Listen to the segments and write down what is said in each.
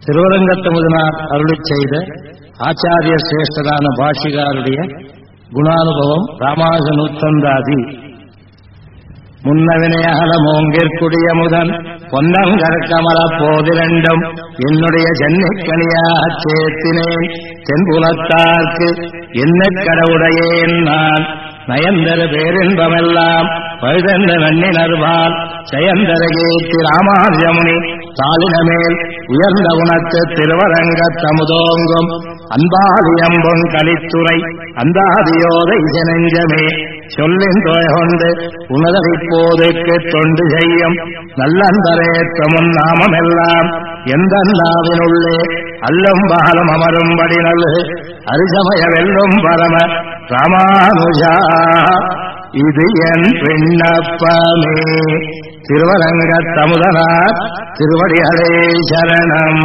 திருவரங்கத்தமுதனார் அருளிச் செய்த ஆச்சாரிய சிரேஷ்டரான பாஷிகாருடைய குணானுபவம் ராமானுஜ நூற்றந்தாதி. முன்னவினையகல மோங்கிற்குடிய முதன் பொன்னங்கற்கமல போதிரண்டும் என்னுடைய ஜன்னிக்கணியாகச் சேர்த்தினேன் தென்புலத்தார்க்கு என்ன கடவுடையேன் நான் நயந்தர பேரின்பமெல்லாம் பழுதென்ற நன்னினர்வால் செயந்தர கீர்த்தி ராமானுஜமுனி தாளினமேல் உயர்ந்த குணத்து திருவரங்கத் தமுதோங்கும் அன்பாதியம்பொன் கலித்துறை அந்தாதியோத இசனெஞ்சமே சொல்லின் தொகைகொண்டு உணதறிப்போதைக்கு தொண்டு செய்யும் நல்லந்தரேற்றமுன் நாமமெல்லாம் எந்த நாவினுள்ளே அல்லும் பாலம் அமரும்படி நல்லு அரிசமய வெல்லும் பரம ராமானுஜா இது என் விண்ணப்பமே. திருவரங்கத் தமுதனார் திருவடிகளே சரணம்.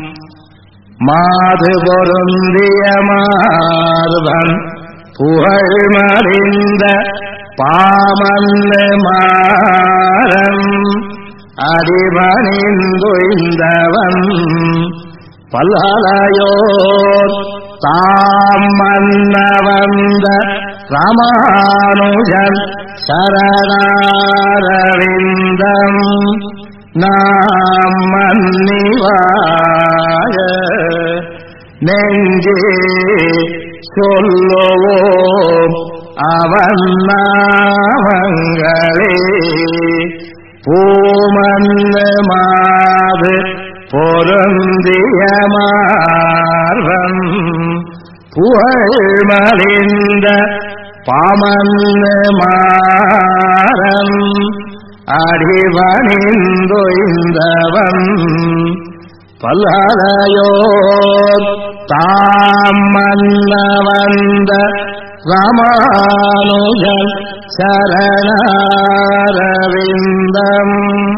மாது பொருந்திய மார்பன் புகழ் மறிந்த பாமன்னு மாறன் அடிபணிந்துய்ந்தவன் பல்கலையோர் தாம் மன்ன வந்த ராமானுஜன் சரணாரவிந்தம் நாம் மன்னிவாய நெஞ்சே சொல்லுவோம் அவன் நாமங்களே. பூமன்னு மாது பொருந்திய மார்பன் புகழ் மலிந்த பாமன்னு மாறன் அடிபணிந்துய்ந்தவன் பல்கலையோர் தாம் மன்ன வந்த ராமானுஜன் சரணாரவிந்தம்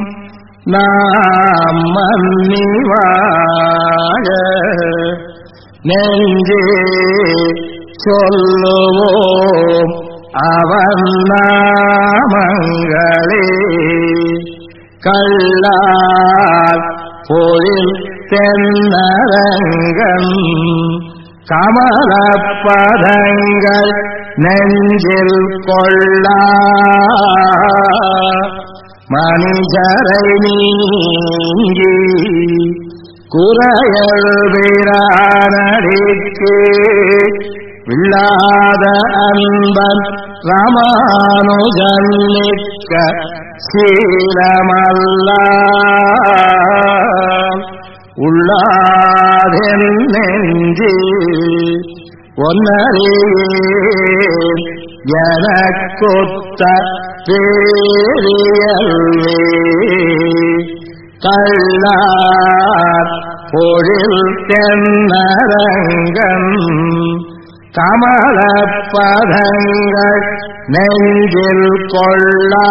நாம் மன்னிவாய நெஞ்சே சொல்லுவோம் அவன் நாமங்களே. கள்ளார் பொழில் தென்னரங்கன் கமலப்பதங்கள் நெஞ்சில் கொள்ளா மனிதரை நீங்கி குறையல்பிரானடிக்கு வில்லாத அன்பன் ராமானுஜன் மிக்க சீலமல்ல உள்ளாதென் நெஞ்சு ஒன்னறியேன் எனக்கொத்த பேரியல்வே. கள்ளார் பொழில் தென்னரங்கன் கமலப்பதங்கள் நெஞ்சில் கொள்ளா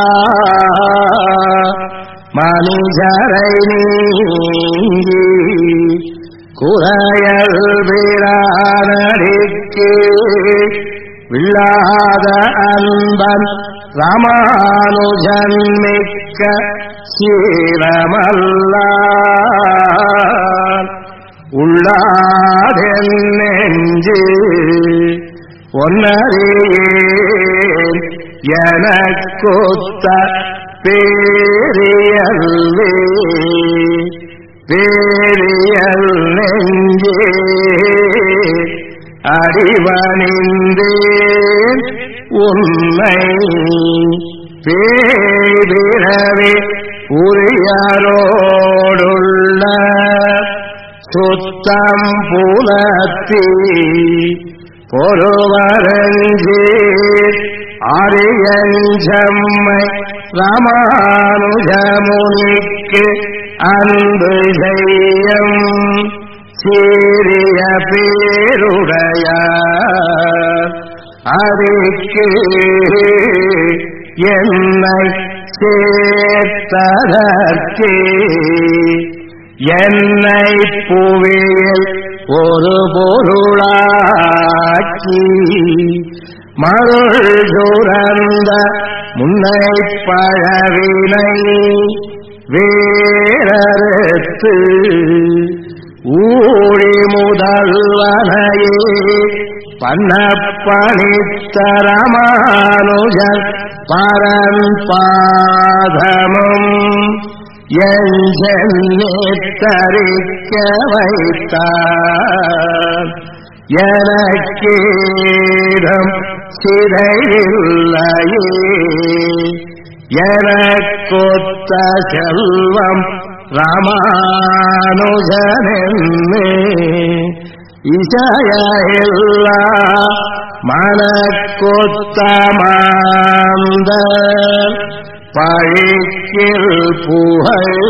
மனிதரை நீங்கி குறையல்பிரானடிக்கு வில்லாத அன்பன் ராமானுஜன் மிக்க சீலமல்ல உள்ளாதென் நெஞ்சு ஒன்னறியேன் எனக்கொத்த பேரியல்வே. பேரியல் நெஞ்சே அடிபணிந்தேன் உன்னை பேரிரவே உரியரோடுள்ள சுத்தம் புலத்தி பொருவரஞ்சி ஆரியஞ்சம்மை ராமானுஜமுனிக்கு அன்பு செய்யும் சீரிய பேருடைய அடிக்கு என்னை சேர்த்ததற்கே என்னை புவியில் ஒரு பொருளாக்கி மருள் சுரந்த முன்னை பழவினை வேரறுத்து ஊழி முதல்வனையே பன்னப்பணித்தரமானுஜன் பரன் பாதமும் எஞ்சென்னேத்தரிக்க வைத்தார். எனக்கேடம் சிறையில்லையே எனக்கொத்த செல்வம் ராமானுஜனென்னே இசையில்லா மனக்கொத்த மாந்த பழிக்கில் புகழ்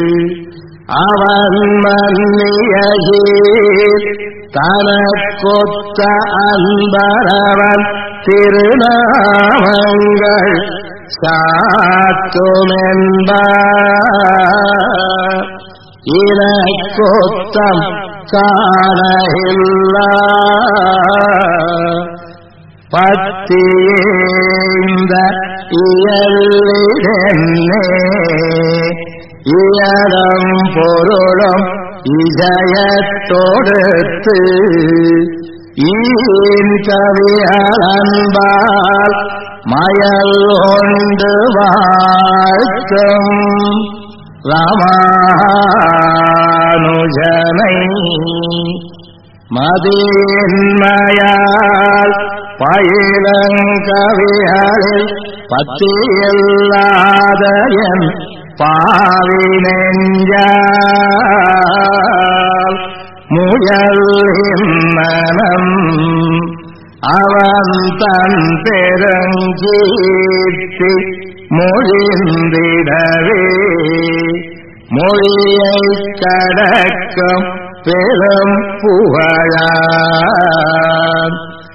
அவன் மன்னியீர் தனக்கொத்த அன்பரவன் திருநாமங்கள் சாத்துமென்பார். இனக்கொத்தம் காணகில்லா பத்தியேந்த இயல்லிடென்னே இயலும் பொருளும் இசையத்தொடுத்து ஈன் கவியலன்பால் மயல் கொண்டு வாழ்த்தும் ராமானுஜனை மதியின்மையால் பயிலங்கவிகளில் பத்தியில்லாத என் பாவி நெஞ்சால் முயல் மனம் அவன் தன் பெருங்கீர்த்தி மொழிந்திடவே மொழியை கடக்கும் பெரும் புகழான்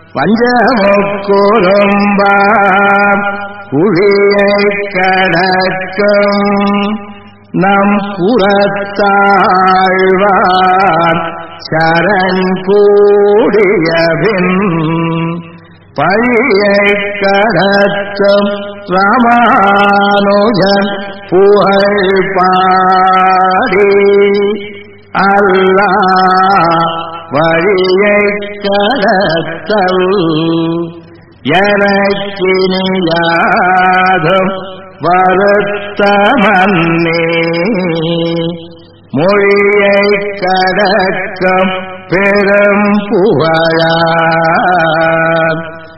வஞ்சமுக்குறும்பாம் குழியை கடக்கும் நம் புறத்தாழ்வான் சரண் கூடியபின் பழியை கடத்தும் ராமானுஜன் புகழ் பாடி அல்லாஹ் வழியை கடத்தல் எனக்கினியாதும் வருத்தமன்னே மொழியை கடக்கும் பெரும் புகழான்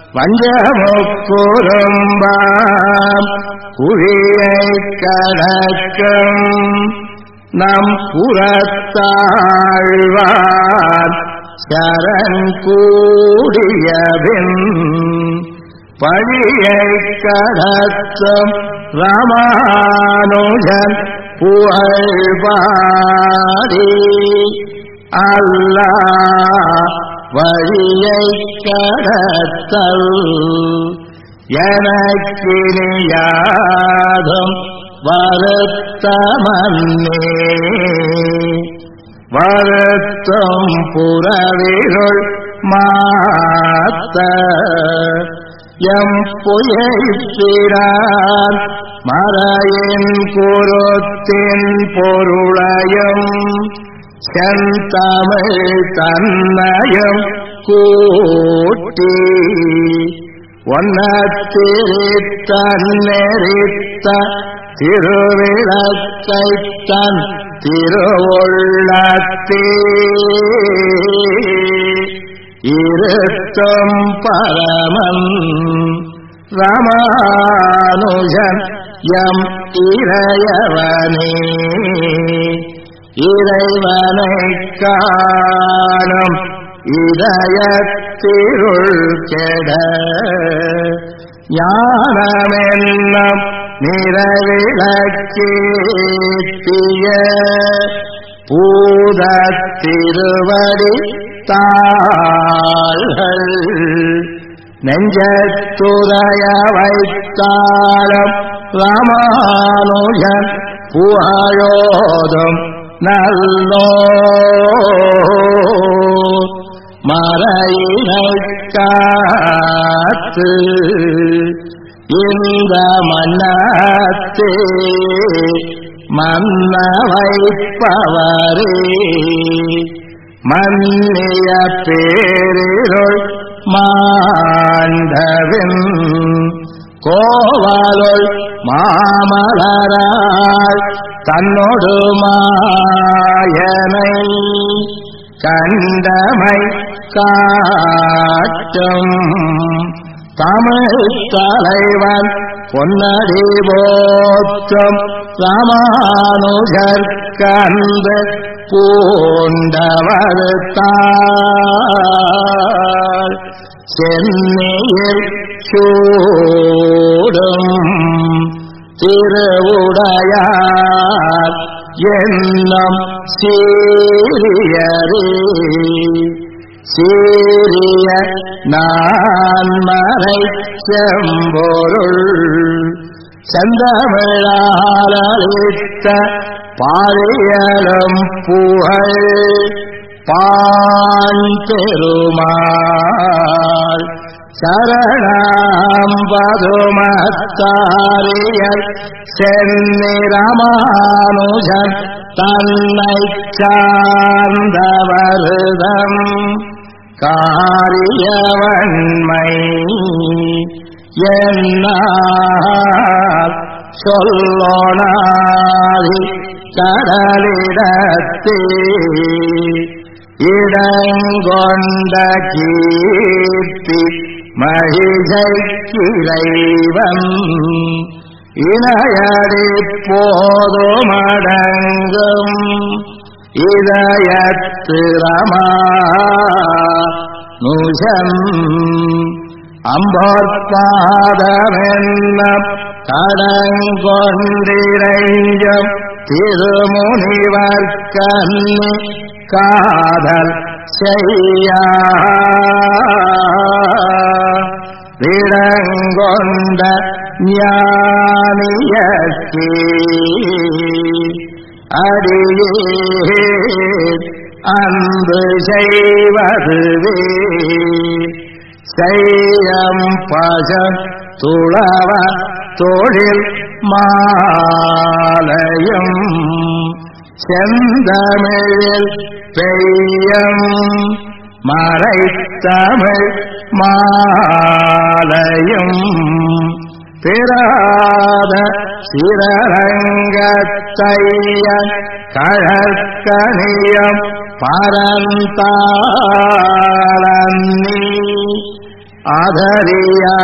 வஞ்சமுக்குறும்பாம் குழியை கடக்கும் நம் புறத்தாழ்வான் சரண் கூடியபின் பழியை கடத்தும் ராமானுஜன் புகழ் பாடி அல்லாஹ் வழியை கடத்தல் எனக்கினியாதும் வருத்தமன்னே வருத்தம் புறவிருள் மாத்த எம் புயைத்திரான் மறையின் குருத்தின் பொருளையும் செந்தமிழ் தன்னையும் கூட்டி ஒன்னத்திரித்த நெறித்த திருவிளக்கைத்தன் திருவுள்ளத்தே இருத்தும் பரமன் ராமானுஜன் எம் இறையவனே இறைவனைக் காணும் இதயத்திருள் கெட ஞானமென்னும் நிறவிளக்கேத்திய பூதத்திருவடி தாள்கள் நெஞ்சத்துறைய வைத்தாலும் ராமானுஜன் புகழோதும் நல்லோ மறையினைக் காத்து இந்த மன்னத்தே மன்ன வைப்பவரே மன்னிய பேரிருள் மாண்டவின் கோவலுள் மாமலரால் தன்னொடு மாயனை கண்டமை காட்டும் தமிழ் தலைவன் பொன்னடி போற்றும் ராமானுஜர் கந்து பூண்டவர்த்தாள் சென்னையில் சூடும் திருவுடையார் என்னும் சீரியரே சீரிய நான்மறை செம்பொருள் செந்தமிழாலித்த பாரியலும் புகழ் பான் பெருமாள் சரணம் பதுமத்தாரியல் சென்னி ராமானுஜன் தன்னை சார்ந்தவருதம் காரியவன்மை என்னார் சொல்லோனாதி கடலிடத்தே இடங்கொண்ட கீர்த்தி மகிழ்ச்சிறைவன் இணையடி போதுமடங்கும் இதயத்து ரமானுஜன் அம்போற்பாதமென்ன கடங்கொண்டிரைஞ்சும் திருமுனிவர் கண்ணி காதல் செய்யா விடங்கொண்ட ஞானியக்கே அடியே அன்பு செய்வதுவே செய்யம் பசம் துளவ தொழில் மாலையும் செந்தமிழில் பெய்யம் மறைத்தமிழ் மாலையும் பிராத சிரரங்கத்தையன் கழற்கணியம் பரந்தாளன்னி ஆதரியா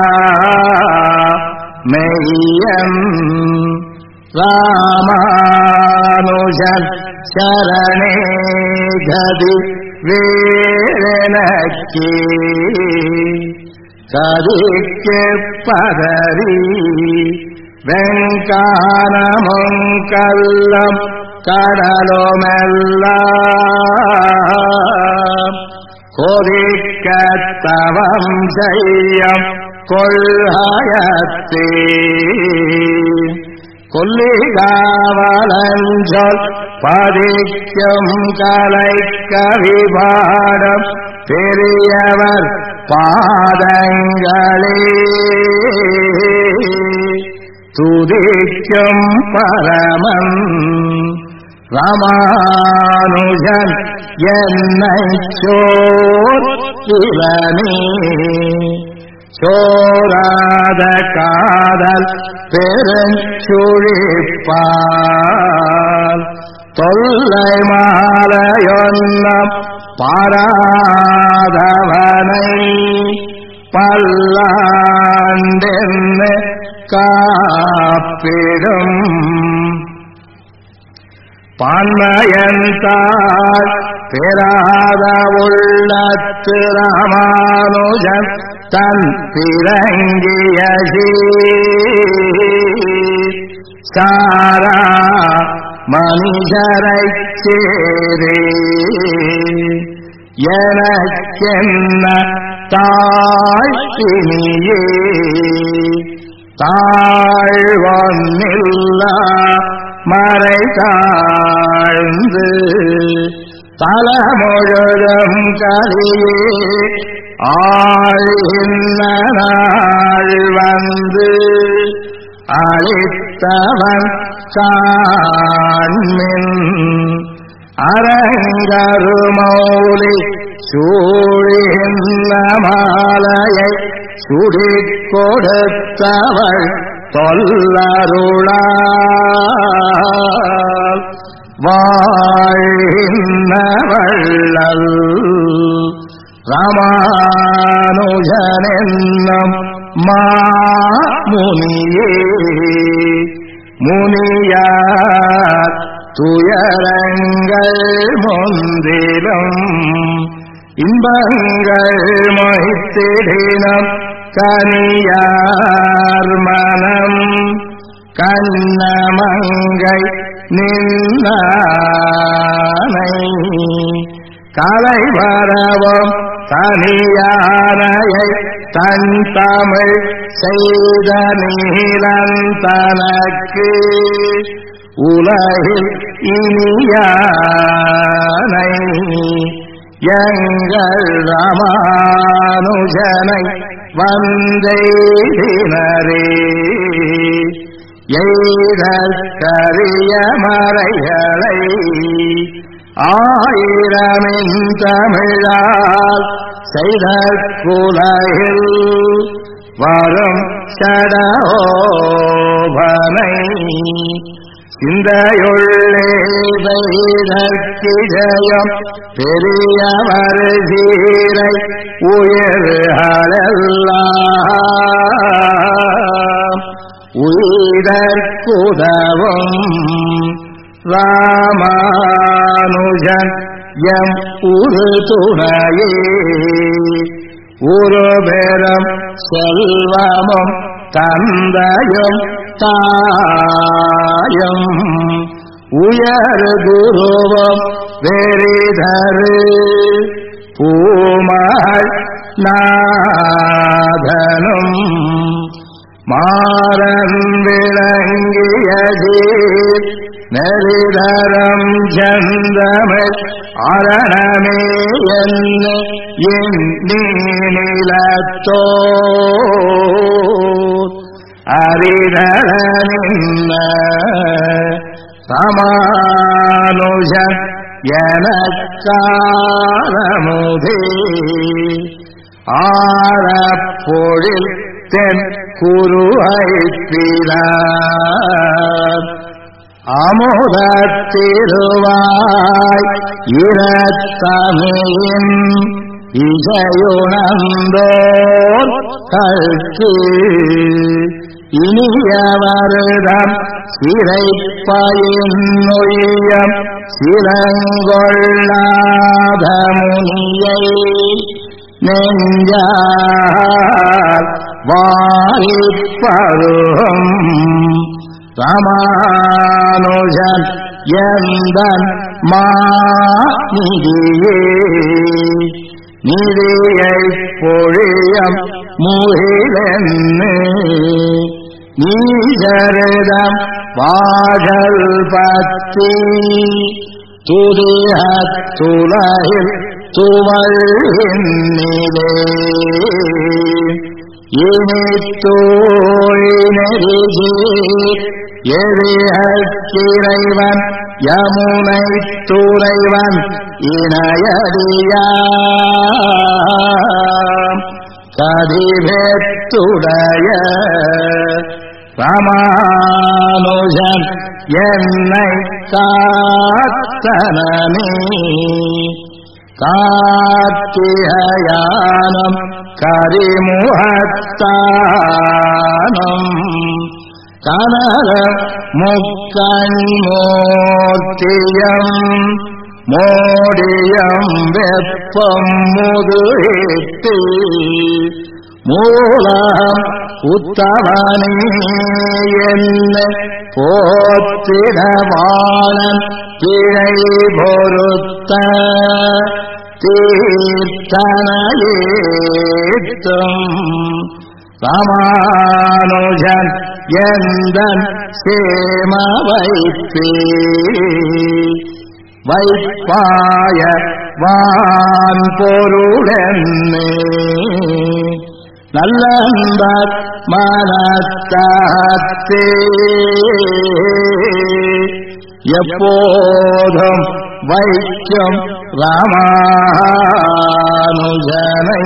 மெய்யம் ராமானுஜன் சரணே கதி வேலக்கே கதிக்கு பதறி வெங்கானமுங்கல்லம் கடலுமெல்லாம் கொதிக்கத்தவம் செய்யம் கொள்கையத்தே கொல்லிகாவலஞ்சொல் பதிக்கும் கலை கவிபாடம் பெரியவர் பாதங்களே துதிக்கும் பரமன் ராமானுஜன் என்னை சோர்த்திலனே சோராத காதல் பெருஞ்சுழிப்பால் தொல்லை மாலையொன்னம் பாராதவனை பல்லாண்டென்னு காப்பிடும் பான்மயந்தாள் பெறாத உள்ளத்து ராமானுஜன் தன் பிறங்கிய சாரா மனிதரைச் சேரே எனக்கென்ன தாழ்த்தினியே தாழ்வொன்னில்லா மறை தாழ்ந்து தலமுழுதும் கலியே ஆழ்கின்ற நாள் வந்து அளித்தவன் காண்மின் அரங்கருமௌலி சூழிந்த மாலையை சுடிக் கொடுத்தவள் தொல்லருளால் வாழ்கின்ற வள்ளல் ராமானுஜனென்னும் மாமுனியே முனியார் துயரங்கள் முந்திலும் இன்பங்கள் மொய்த்திடினும் கனியார் மனம் கண்ணமங்கை நின்னானை கலை வரவும் தனியானையை தன் தமிழ் செய்த நீலந்தனக்கு உலகில் இனியானை எங்கள் ராமானுஜனை வந்தேதினரே எய்தற்கரிய மறைகளை ஆயிரமின் தமிழால் செய்த குலகில் வரும் சடோபனை சிந்தையுள்ளே வைதற்கிஜயம் பெரியவர் சீரை உயிர்களெல்லாம் உயிர்க்குதவும் ராமானுஜன் எம் உரு துணையே ஒரு பெரும் செல்வமும் தந்தையும் தாயும் உயர் குருவும் வெறிதரு பூமாள் நாதனும் மாறன் விளங்கிய ஜீர் நெறிதரம் சந்தமிழ் அரணமே என்ன நீலத்தோ அரிதனின்ன ராமானுஜன் எனக்காரமுதே ஆரப்பொழில் தென் குருவைப்பிலார் அமுதத்திருவாய் இரத்தமிழின் இசையுணர்ந்தோர் கற்கு இனியவருடம் சிறைப்பயின்னுயம் சிறங்கொள்ளாத முனியை நெஞ்சார் வாரிப்பருகும் ராமானுஜன் எந்தன் மாநிதியே நிதியைப் பொழியம் முகிலென்னு நீஜரிடம் வாழல் பற்றி துதியத்துலகில் துவழ்கின்னிலே இனித்தோழினெறிஜி எரிஹக்கிறைவன் யமுனை துறைவன் இணையடியாம் கதிபெத்துடைய ராமானுஜன் என்னை காத்தனமே கார்த்திகயானம் கரிமுகத்தானம் கனல முக்கண்மூர்த்தியம் மோடியம் வெப்பம் முதுகிட்டு மூலம் உத்தமனே என்ன போத்திடவானன் பிழை பொருத்த தீர்த்தனையேத்தும் ராமானுஜன் எந்தன் சேம வைப்பே வைப்பாய வான் பொருளென்னே நல்லன்பர் மனத்தே எப்போதும் வைக்கும் ராமானுஜனை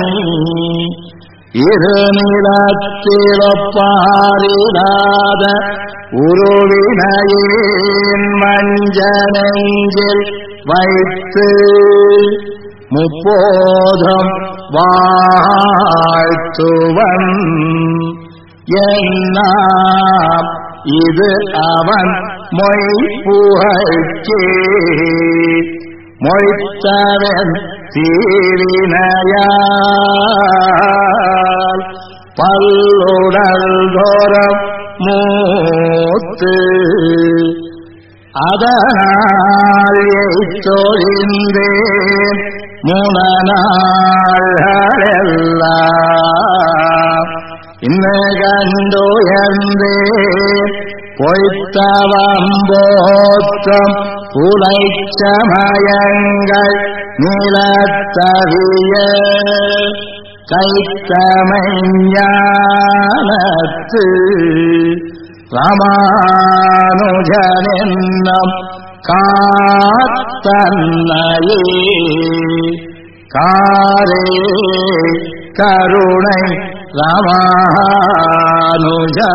இருநிலத்திலொப்பாரிடாத உருவினையின் மஞ்சனெஞ்சில் வைத்து முப்போதும் வாழ்த்துவன் என்னாம் இது அவன் மொய்புகழ்க்கே மொய்த்தவன் தீரினையால் பல்லுடல் தோறும் மூத்து அதனால் எய்தொழிந்தேன் முனநாள்களெல்லாம் இன்னு கண்டுயர்ந்தேன் பொய்த்தவம்போத்தம் புலைச்சமயங்கள் நிலத்தவிய கைத்தமைஞானத்து ராமானுஜனென்னும் காத்தன்னையே காரே கருணை ராமானுஜா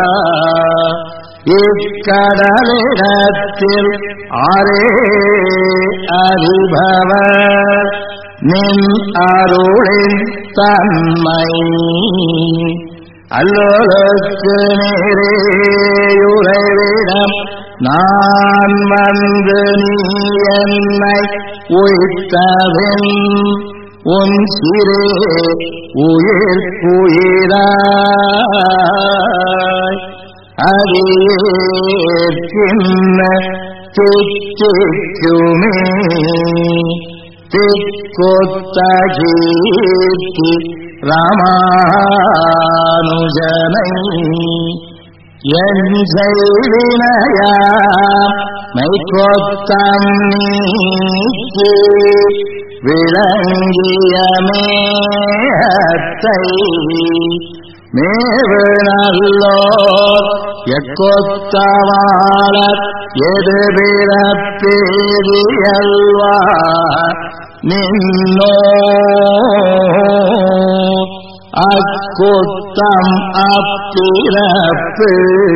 இக்கடலிடத்தில் ஆரே அறிபவர் நின் அருளின் தன்மை அல்லோருக்கு நேரேயுறைவிடம் நான் வந்து நீ என்னை உய்த்தபின் உன் சிறே உயிர்க்குயிராய் அடியேற்கின்ன திக்குமே திக்கொத்த கீர்த்தி ராமானுஜனை என் செய்வினையா மைக்கொத்தம் நீக்கி விளங்கிய மேத்தை மேவு நல்லோர் எக்கொத்தவாளர் எதிர்பிறப்பேரியல்வா நின்னோ அக்குத்தம் அப்பிறப்பு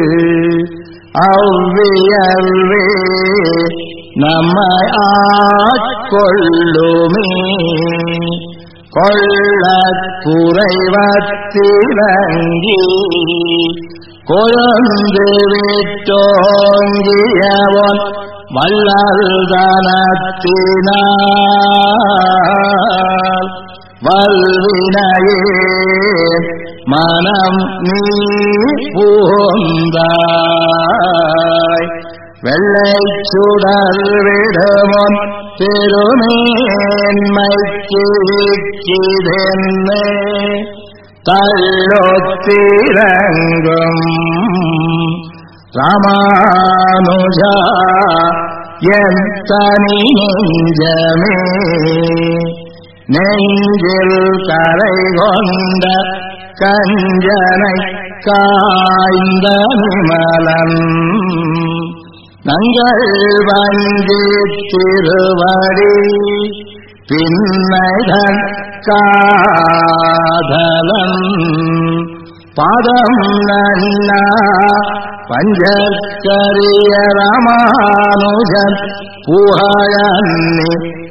அவ்வியல்வே நம்மை ஆட்கொள்ளுமே கொள்ளக் குறைவத்திலங்கி கொழுந்து விட்டோங்கியவன் வல்லல்தனத்தினால் வல்வினையே மனம் நீ பூந்தாய் வெள்ளைச் சுடர் விடுமுன் திருமேன்மைக்கிதென்ன தள்ளொத்திரங்கும் ராமானுஜா என் தனி நெஞ்சமே நெஞ்சில் கரை கொண்ட கஞ்சனை காய்ந்த நிமலன் நங்கள் வந்தி திருவடி பின்னைதன் காதலன் பாதம் நன்னா பஞ்சக்கரிய ராமானுஜன் புகழன்னி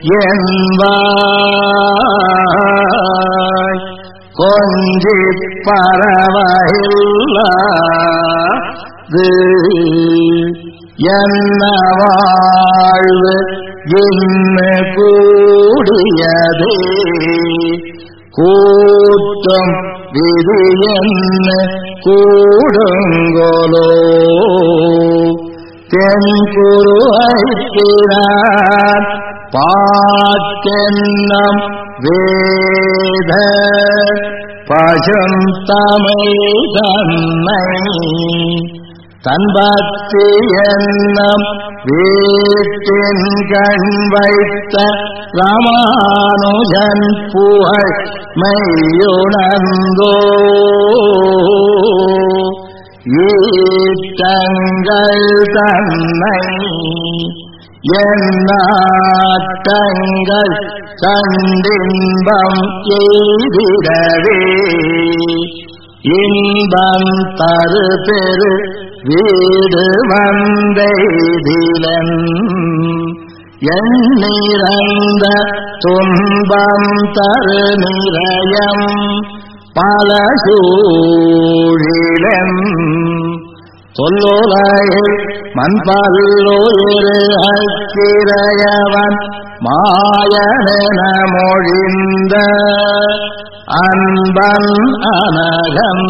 என்பாய் கொஞ்சி பரவகில்லாது என்ன வாழ்வு இன்னு கூடியதே கூட்டம் விதி என்ன கூடுங்கோலோ தென்குருவைக்கிறார் பாட்டென்னம் வேத பசும் தமிழ் தன்னை தன்பத்தி என்னும் வீட்டின் கண் வைத்த ராமானுஜன் புகழ் மெய்யுணர்ந்தோ ஈட்டங்கள் தன்னை என்னாட்டங்கள் கண்டின்பம் எய்திடவே இன்பம் தரு பெரு வீடு வந்தெய்திலன் எண்ணிறந்த துன்பம் தரு நிரயம் பல சூழிலன் தொல்லுலகில் மண்பல்லுயிரு அக்கிரையவன் மாயனென மொழிந்த அன்பன் அனகம்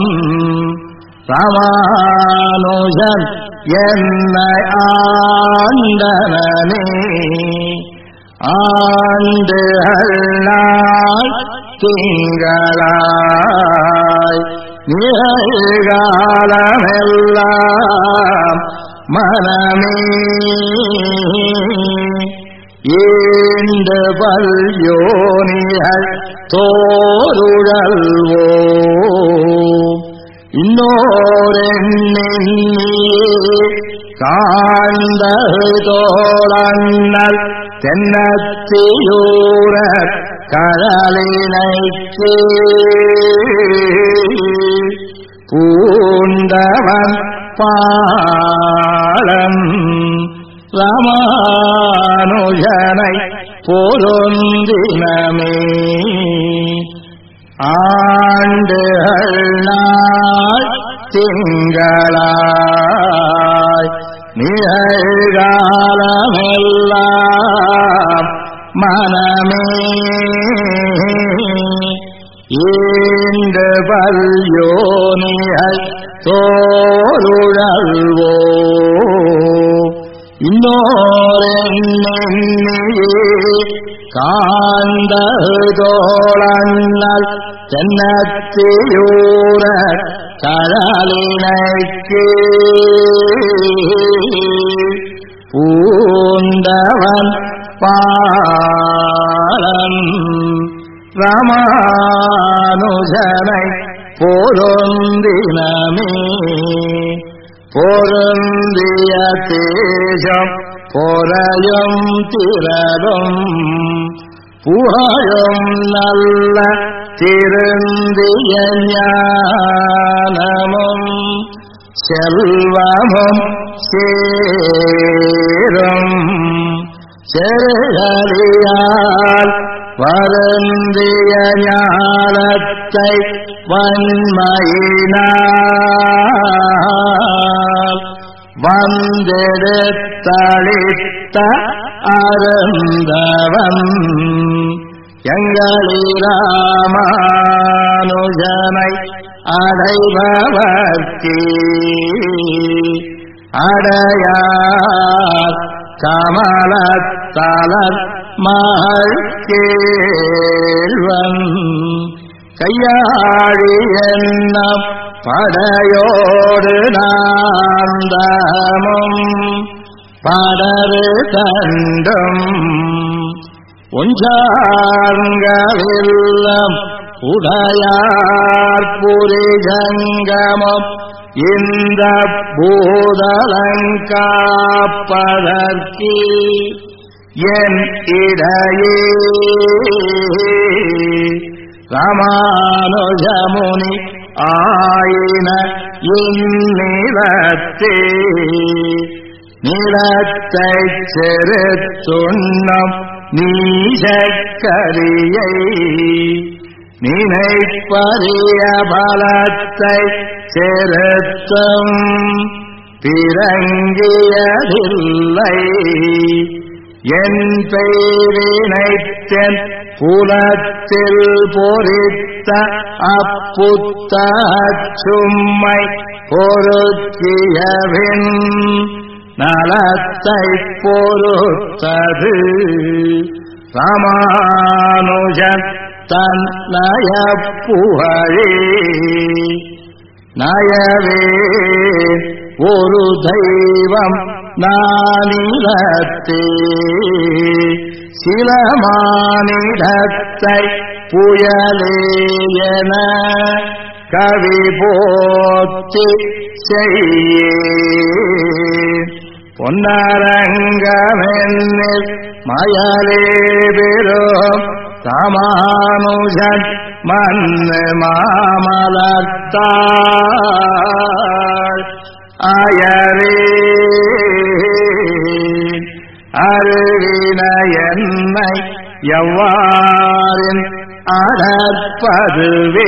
ராமானுஜன் என்னை ஆண்டனே ஆண்டுகள் நாள் திங்களாய் நிகழ்காலமெல்லாம் மனமே ஈண்டு பல்யோனிகள் தோருழல்வோ இன்னோரெண்ணி காண்தகு தோழன்னல் தென்னத்தியூர கடலினைக்கு பூண்டவன் பாலம் ராமானுஜனை பொருந்தினமே ஆண்டுகள் நாள் திங்களாய் நிகழ்காலமெல்லாம் மனமே ஈண்டு பல்யோனிகள் தோருழல்வோ இன்னோரெண்ணி காண்தகு தோழன்னல் தென்னத்தியூர கடலினைக்கு பூண்டவன் பாலம் ராமானுஜனை பொருந்தினமே பொருந்திய தேஜம் பொறையும் திரளும் புகழும் நல்ல திருந்திய ஞானமும் செல்வமும் சேரும் செருகலியால் வருந்திய ஞானத்தை வன்மையினால் வந்தெடுத்தளித்த அருந்தவன் எங்களிராமானுஜனை அடைபவர்க்கே அடையார் கமலத்தலர் மகள் கேள்வன் கையாழி என்னும் படையோடு நாந்தமும் படரு கண்டும் ஒன்றார்கவில்லம் உடையார் புரிஜங்கமும் இந்த பூதலங்காப்பதற்கு என் இடையே ராமானுஜமுனி ஆயின இந்நிலத்தே நிலத்தைச் செருத்துண்ணம் நீசக்கரியை நினைப்பறிய பலத்தை செருத்தும் பிறங்கியதில்லை என் பெயரினைத்தென் புலத்தில் பொறித்த அப்புத்த சும்மை பொருத்தியவின் நலத்தை பொறுத்தது ராமானுஜன் தன் நயப்புகழே நயவே ஒரு தெய்வம் நானிலத்தே சில மானிடத்தை புயலேயன கவி போற்றி செய்யே பொன்னரங்கமென்னில் மயலே பெரும் ராமானுஜன் மன்னு மாமலத்தாள் அயரே அருகின என்னை எவ்வாறின் அடற்பதுவே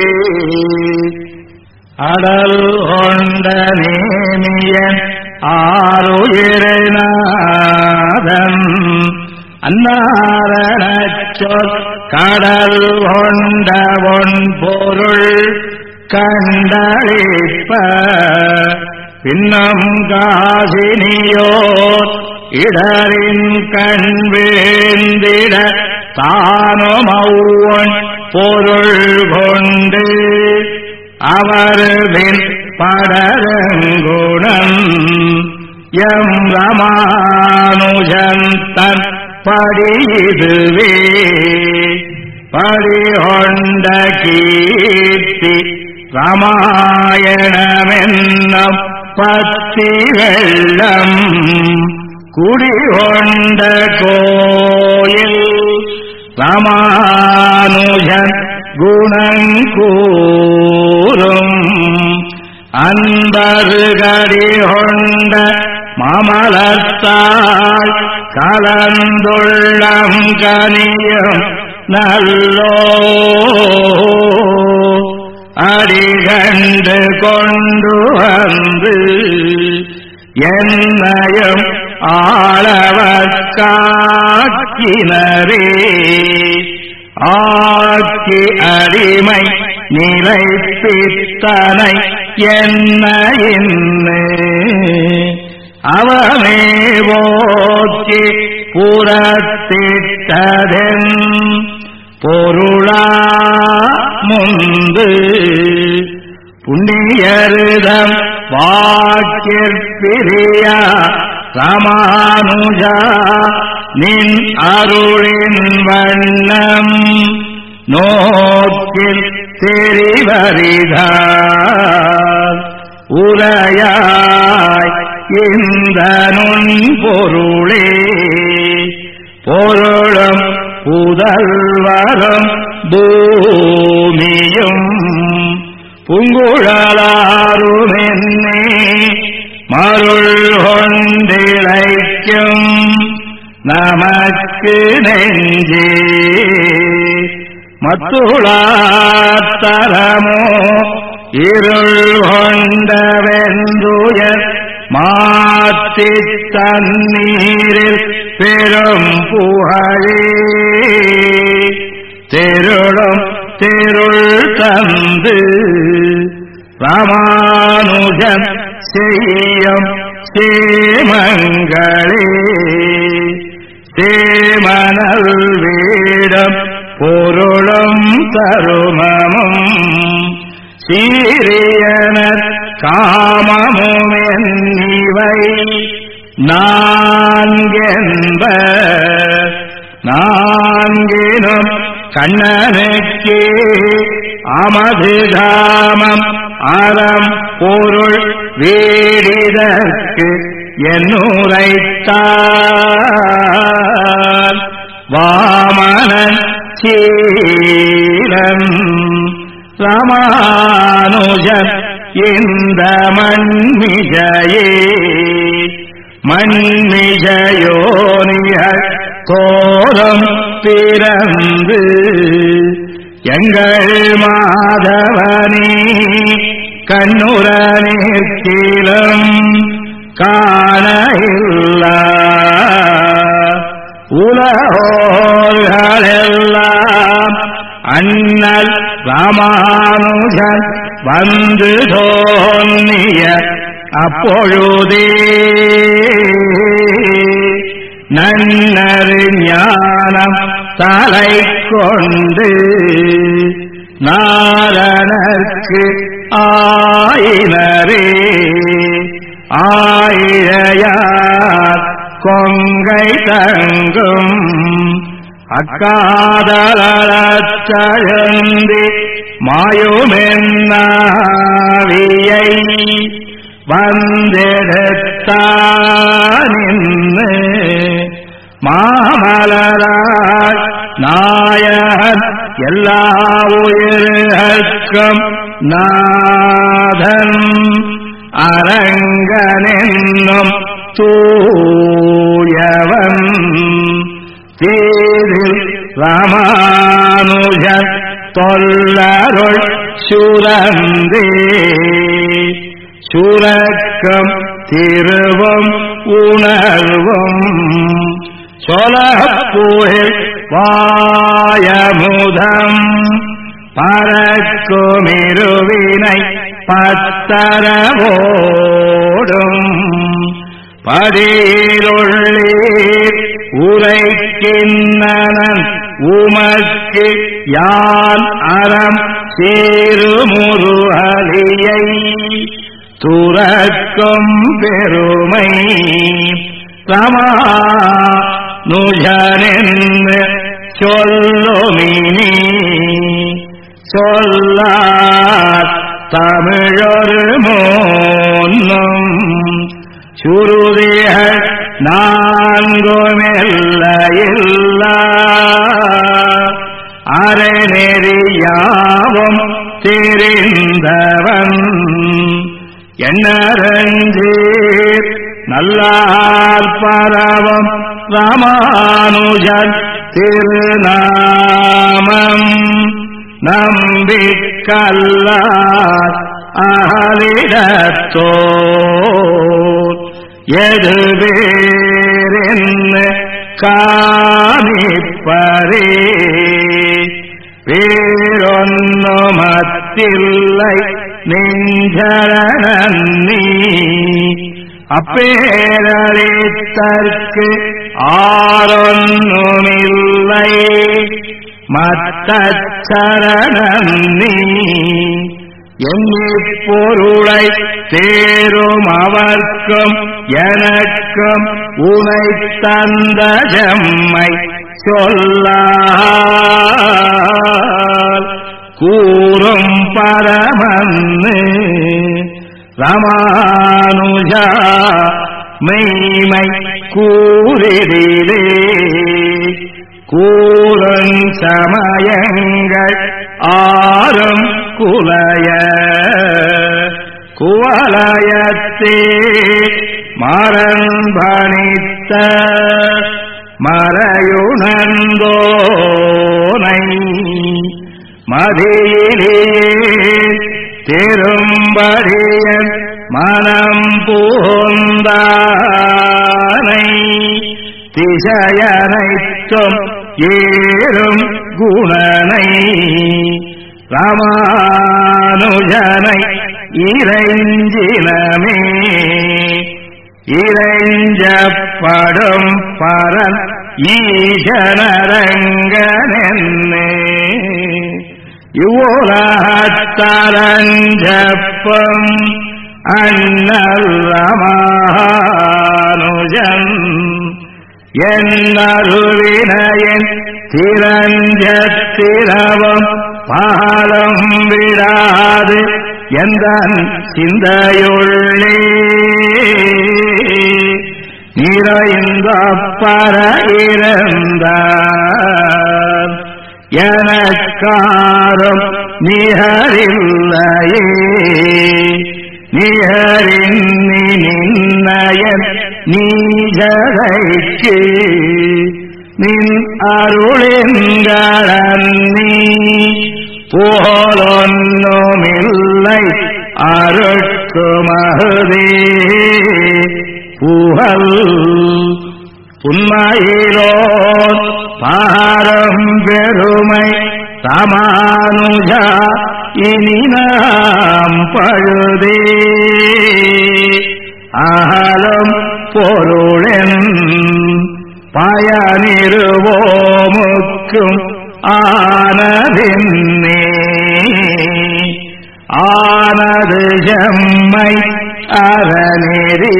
அடல் கொண்ட நேமியன் ஆருயிரநாதன் அன்னாரணச் சொற் கடல் கொண்ட பொன்பொருள் கண்டளிப்ப பின்னம் காசினியோர் இடரின் கண் வேந்திட தானுமௌவன் பொருள் கொண்டு அவர்வின் படரங்குணம் எம் ராமானுஜன் தன் படியுதுவே படிகொண்ட கீர்த்தி ராமாயணமென்னும் பத்தி வெள்ளம் குடிகொண்ட கோயில் ராமானுஜன் குணங்கூறும் அன்பருகடி கொண்ட மாமலத்தால் கலந்துள்ளம் கனியும் நல்லோ அடிகண்டு கொண்டு வந்து என்னையும் ஆளவர்காக்கினரே ஆக்கி அடிமை நிலைப்பித்தனை என்ன இன்னு அவனே போக்கி புறத்திட்டதென் பொருளா முந்து புண்ணியருதம் வாக்கிற்பிரியா ராமானுஜா நின் அருளின் வண்ணம் நோக்கில் தெரிவரிதார் உரையாய் இந்த நுண்பொருளே பொருளும் புதல்வரும் பூமியும் புங்குழலாருமென்னே மருள் கொண்டிழைக்கும் நமக்கு நெஞ்சே மத்துளாத்தரமோ இருள் கொண்டவெந்துயர் மாத்தி தண்ணீரில் பெரும் புகழே தெருளும் தெருள் தந்து ராமானுஜன் செய்யும் சேமங்களே சேமனல் வீடம் பொருளும் தருமமும் சீரியனர் காமமும் என்னிவை நான்கென்ப நான்கினும் கண்ணனுக்கே அமது காமம் அறம் பொருள் வேடிதற்கு என்னுரைத்தார் வாமனன் சீலன் ராமானுஜன் இந்த மண்மிகையே மண்மிகையோனியர் தோறும் பிறந்து எங்கள் மாதவனே கண்ணுற நிற்கிலும் காண இல்லா உலகோர்களெல்லாம் அண்ணல் ராமானுஜன் வந்து தோன்றிய அப்பொழுதே நன்னரு ஞானம் தலை கொண்டு நாரணர்க்கு ஆயினரே ஆயிழையார் கொங்கை தங்கும் அக்காதலச்சழுந்தி மாயுமென்னாவியை வந்தெடுத்தானின்னு மாமலராய் நாயகன் எல்லா உயிர்களுக்கும் நாதன் அரங்கனென்னும் தூயவன் தீரில் ராமானுஜன் தொல்லருள் சுரந்தே சுரக்கம் திருவும் உணர்வும் சொலப்புயில் வாயமுதம் பறக்குமிருவினை பத்தரவோடும் பதிலுள்ளீர் உரைக்கின்னன் உமக்கு யான் அறம் சேருமுருகலியை துறக்கும் பெருமை ராமானுஜனென்று சொல்லுமினி சொல்லார் தமிழொரு மோன்னும் சுருதிகள் நான்குமெல்ல இல்லா அறநெறியாவும் தெரிந்தவன் எண்ணரஞ்சீர் நல்லார் பரவம் ராமானுஜன் திருநாமம் நம்பிக்கல்லார் அகலிடத்தோர் எது வேறென்னு காணிப்பரே வேறொன்னுமத்தில்லை நெஞ்சரணி அப்பேரளித்தற்கு ஆரொன்னுமில்லை மத்தச்சரணி எண்ணிப் பொருளை தேரும் அவர்க்கும் எனக்கும் உனை தந்த ஜம்மை சொல்லால் கூறும் பரமன்னு ராமானுஜா மெய்மை கூறிடிலே கூறும் சமயங்கள் ஆறும் குலைய குவலயத்தே மரண்பணித்த மறையுணர்ந்தோனை மதியிலே திரும்படியன் மனம் பூந்தானை திசையனைத்தும் ஏறும் குணனை ராமானுஜனை இறைஞ்சினமே இறைஞ்சப்படும் பரன் ஈசனரங்கனென்னே இவ்வுலகத்தரஞ்சப்பம் அண்ணல் ராமானுஜன் என்னருவினையின் திரஞ்சத்திரவம் பாலம் விடாது எந்தன் சிந்தையுள்ளே நிறைந்த பர இருந்தார் எனக்காரும் நிகரில்லையே நிகரின் நின்னயன் நீஜரைக்கு நின் அருளின்களன்னி போலொன்னுமில்லை அருட்குமகுதே புகழ் புன்மையிலோர் பாரம் பெருமை ராமானுஜா இனி நாம் பழுதே அகலம் பொருளென் பயனிருவோமுக்கும் ஆனதின்னே ஆனது செம்மை அறநெறி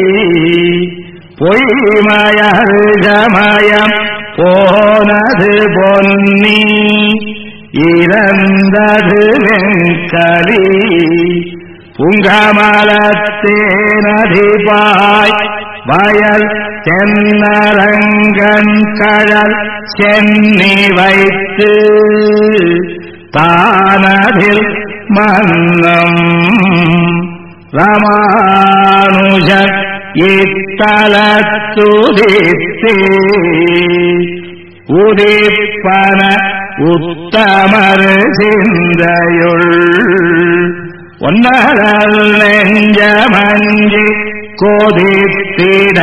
பொய்மயல் சமயம் போனது பொன்னி இறந்தது வெங்கலி புங்கமலத்தேனதிபாய் வயல் சென்னரங்கன் கழல் சென்னி வைத்து தானதில் மன்னம் ராமானுஜன் இத்தலத்துதித்தே உதிப்பன உத்தமர் சிந்தையுள் ஒன்னரல் நெஞ்சமஞ்சி கோதித்திட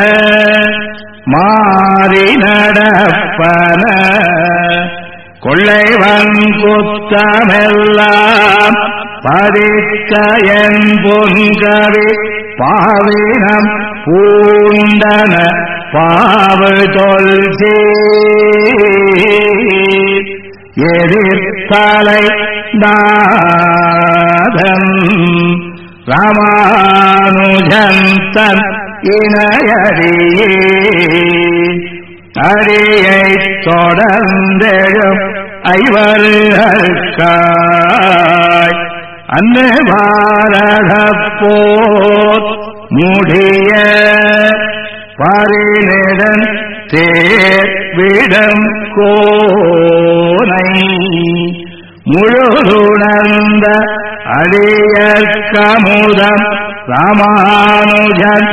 மாறி நடப்பன கொள்ளைவன் குத்தமெல்லாம் பதிக்க என் பொன்கவி பாவினம் பூண்டன பாவு தொல்சி எதிர்த்தலை நாதன் ராமானுஜந்தன் இணையடியே அடியைத் தொடர்ந்தெழும் ஐவர்களுக்காய் அன்னு பாரத போர் முடிய பரிநெடன் தேர்விடம் கோனை முழுதுணர்ந்த அடியற்கமுதம் ராமானுஜன்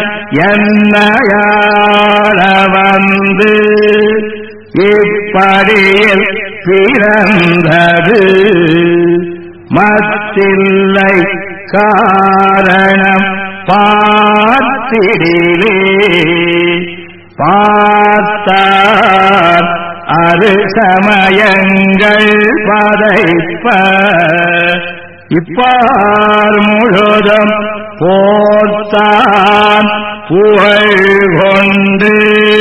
என்னையாள வந்து இப்படியில் பிறந்தது மத்தில்லை காரணம் பார்த்திடிலே பார்த்தார் அரு சமயங்கள் பதைப்ப இப்பார் முழுதும் போர்த்தான் புகழ் கொண்டு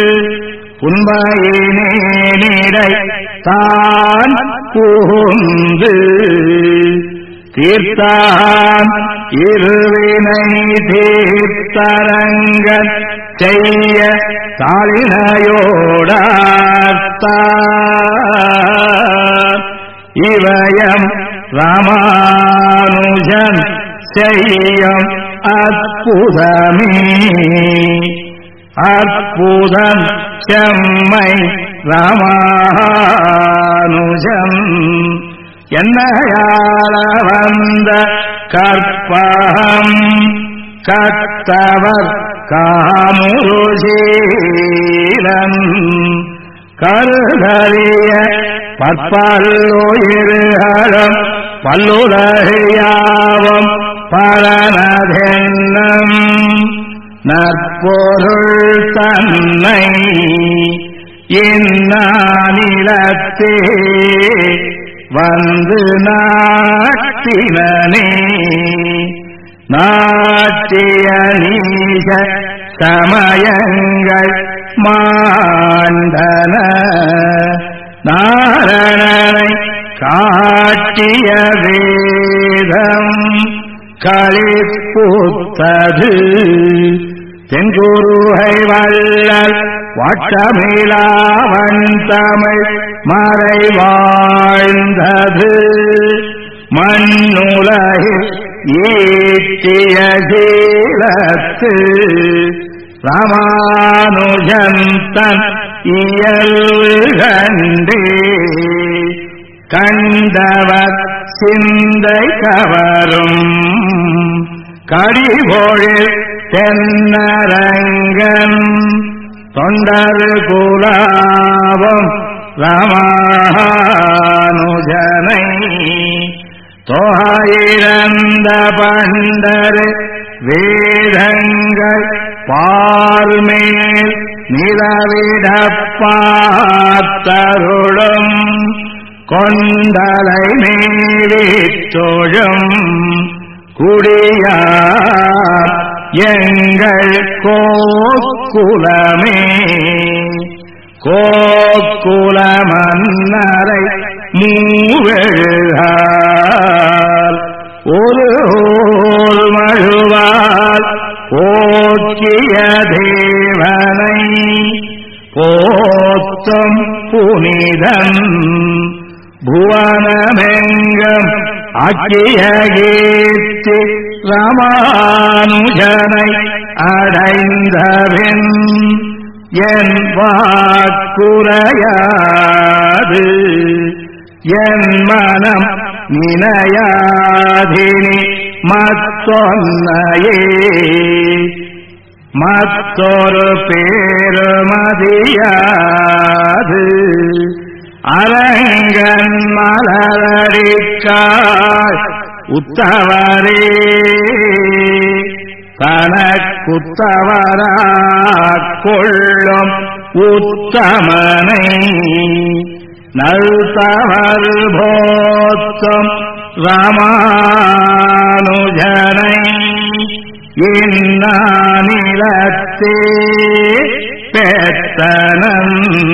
உண்மையினேனிடை தான் புகுந்து தீர்த்தான் இருவினை தீர்த்தரங்கன் செய்ய தாளினையோடார்த்தான் இவயம் ராமானுஜன் செய்யும் அற்புதமே அற்புதம் செம்மை ராமானுஜம் என்னையாள வந்த கற்பகம் கத்தவர் காமுருசீலன் கருதறிய பற்பல்லுயிர்களும் பல்லுலகியாவும் பரனதென்னும் நற்பொருள் தன்னை இந்நானிலத்தே வந்து நாட்டினனே நாட்டிய நீச சமயங்கள் மாண்டன நாரணனை காட்டிய வேதம் களிப்புத்தது தென்குருகை வள்ளல் வட்டமிலாவன் தமிழ் மறை வாழ்ந்தது மண்ணுலகில் ஈட்டிய சீலத்து ராமானுஜந்தன் இயல்பு கண்டே கண்டவர் சிந்தை கவரும் கடிபொழில் தென்னரங்கன் தொண்டர் குலாவும் ராமானுஜனை தொகையிறந்த பண்டர் வேதங்கள் பால்மேல் நிலவிடப் பார்த்தருளும் கொண்டலை மேலித்தொழும் குடியார் எங்கள் கோக்குலமே கோக்குல மன்னரை மூவெழுகார் ஒரு மழுவால் புனிதன் புவனமெங்கம் ஆக்கிய கீர்த்தி ராமானுஜனை அடைந்தபின் என் வாக்குரையாது என் மனம் நினையாதினி மத்தொன்னையே மத்தொரு பேருமதியாது அரங்கன் மலரடிக்காள் உத்தவரே தனக்குத்தவராக் கொள்ளும் உத்தமனை நல்தவர் போத்தம் ராமானுஜனை இந்நானிலத்தே பெத்தனன்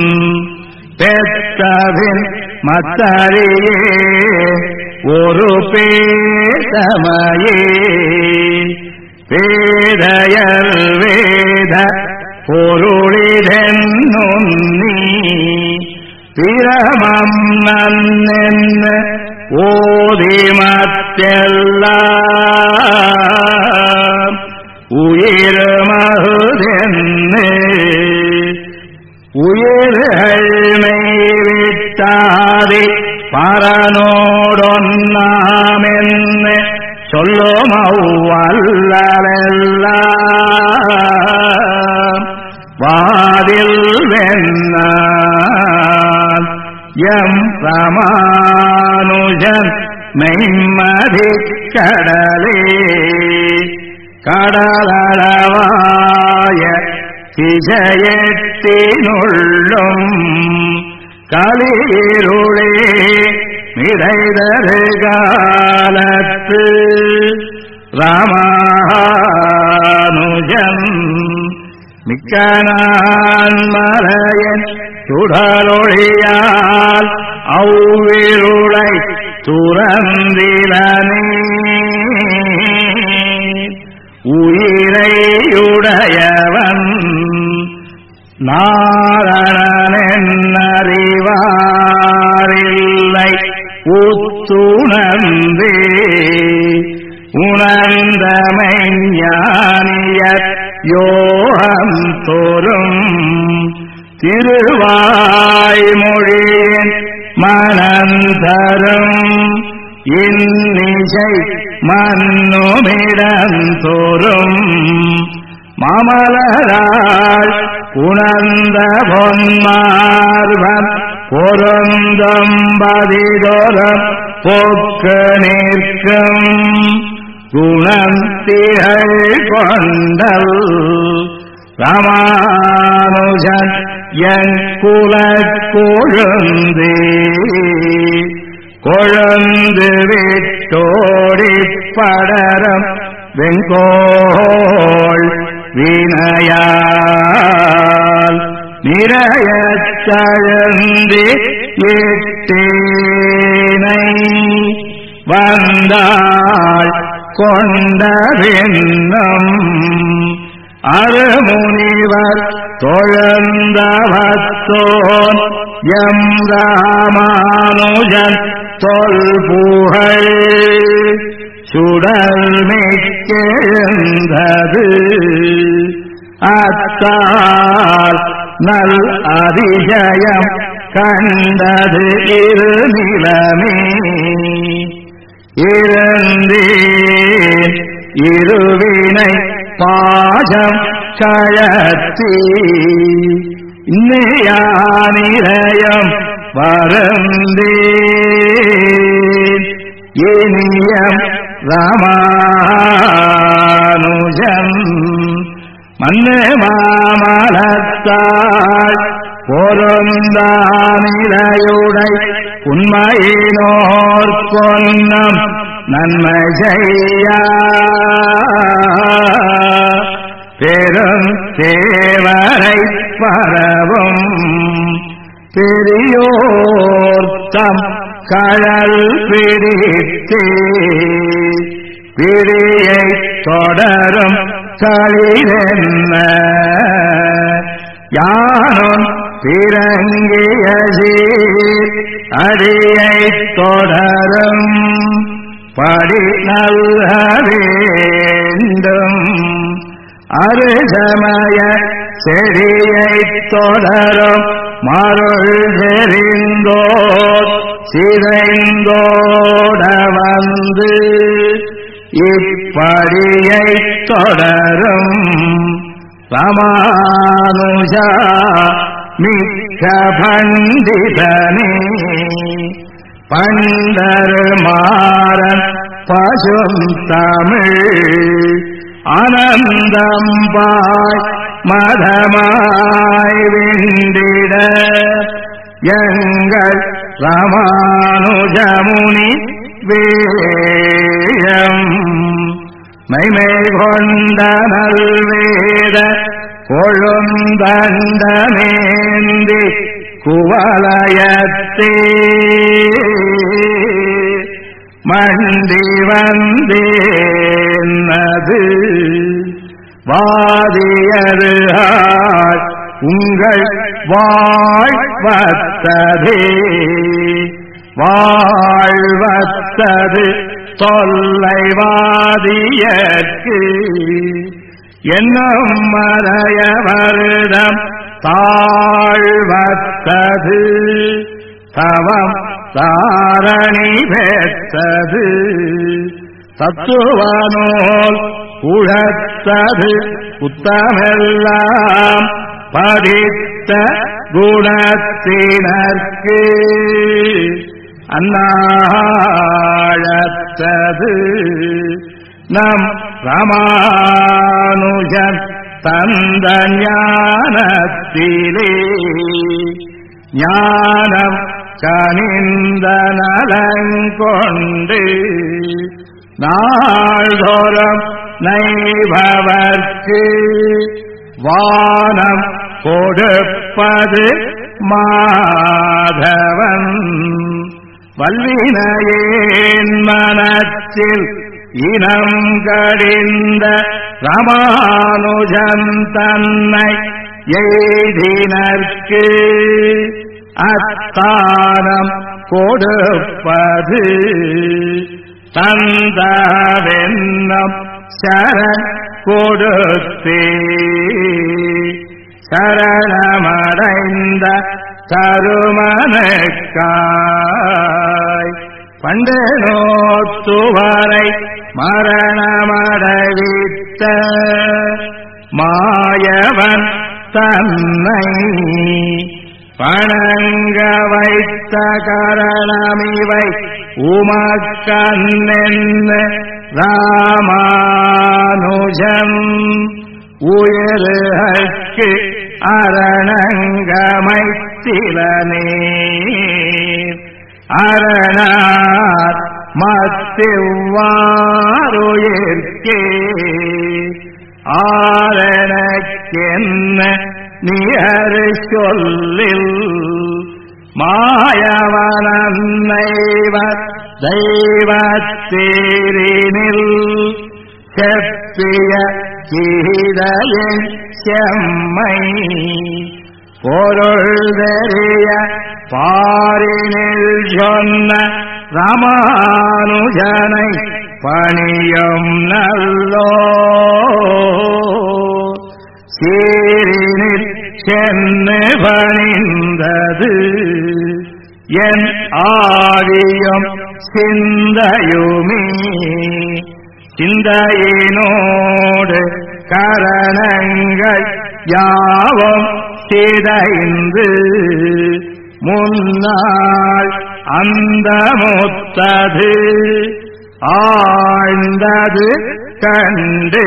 பெத்தவின் மத்தரியே ஒரு பேதமையே பேதையர் வேத பொருளிதென்னுன்னி பிரமம் நன்னென்ன ஓதிமத்தெல்லாம் உயிர் மகுதென்னு உயிர்கள் மெய்விட்டாதே பரனோடொன்னாமென்ன சொல்லும் அவ்வல்லலெல்லாம் வாதில் வெண்ணான் எம் ராமானுஜன் மெய்மதி கடலே கடலளவாய திசையத்தினுள்ளும் களிருளே நிறைதரு காலத்து ராமானுஜன் மிக்க நான் மறையன் சுடலொழியால் அவ்விருளை துறந்திலனே உயிரையுடையவன் நாரணனென்னறிவாரில்லை உத்துணர்ந்தே உணர்ந்த மெஞ்ஞானியர் யோகம் தோறும் திருவாய்மொழியின் மனந்தரும் இன்னிசை மன்னுமிடம் தோறும் மாமலராள் உணர்ந்த பொன்மார்வம் பொருந்தும் பதிதோறும் போக்கு நிற்கும் குணம் திகழ் கொண்டல் ராமானுஜன் என் குலக் கொழுந்தே கொழுந்து விட்டோடிப் படரம் வெங்கோள் வினையால் நிறையத் தழுந்தி இட்டேனை வந்தாள் கொண்ட பின்னம் அருமுனிவர் தொழந்தவத்தோன் எம் ராமானுஜன் தொல்புகழ் சுடல் மிக்கெழுந்தது அத்தால் நல் அதிசயம் கண்டது இருநிலமே இருந்தேன் இருவினை பாஜம் கழத்தி நியானிரயம் வருந்தேன் இனியம் ராமானுஜன் மன்னு மாமலத்தாள் பொருந்தானிலையுடை உண்மையினோர் கொன்னம் நன்மை செய்ய பெரும் தேவரை பரவும் பெரியோர்த்தம் கடல் பிடித்தே பிடியை தொடரும் களிரென்ன யானும் பிறங்கிய சீர் அடியைத் தொடரும் படி நல்ல வேண்டும் அருசமய செடியைத் தொடரும் மருள் செறிந்தோர் சிதைந்தோட வந்து இப்படியைத் தொடரும் ராமானுஜா மிக்க பண்டிதனே பண்டருமாறன் பசும் தமிழ் ஆனந்தம்பாய் மதமாய் விண்டிட எங்கள் ராமானுஜமுனி வேயம் மைமை கொண்ட நல்வேத கொழுந்தண்டமேந்தி குவலயத்தே மண்டி வந்தேனது வாதியது உங்கள் வாழ்வத்ததே வாழ்வத்தது தொல்லைவாதியற்கு என்னும் மறைய வருடம் தாழ்வத்தது தவம் தாரணி பெற்றது தத்துவனோல் உழத்தது உத்தமெல்லாம் படித்த குணத்தினர்க்கு அன்னாழத்தது நம் ராமானுஜன் தந்த ஞானத்திலே ஞானம் கனிந்த நலங்கொண்டு நாள்தோறும் நைபவர்க்கு வானம் கொடுப்பது மாதவன் வல்வினையேன் மனத்தில் இனம் கடிந்த ராமானுஜன் தன்னை எய்தினர்க்கு அத்தானம் கொடுப்பது தந்தவென்னம் சரண் கொடுத்தே சரணமடைந்த தருமனுக்காய் பண்டு நோத்துவரை மரணமடைவித்த மாயவன் தன்னை பணங்க வைத்த கரணமிவை உமக்கண்ணென்ன ராமானுஜம் உயருக்கு அரணங்கமைத்திலனே அரணார் மத்திவாருயிர்க்கே ஆரணக்கென்ன நியரு சொல்லில் மாயவனன்னைவர் தெய்வத்தேரினில் செப்பிய கீதையின் செம்மை பொருள் தெரிய பாரினில் சொன்ன ராமானுஜனை பணியும் நல்லோ சீரினில் சென்னு பணிந்தது என் ஆதியும் சிந்தையுமே சிந்தையினோடு கரணங்கள் யாவும் சிதைந்து முன்னாள் அந்த முத்தது ஆழ்ந்தது கண்டு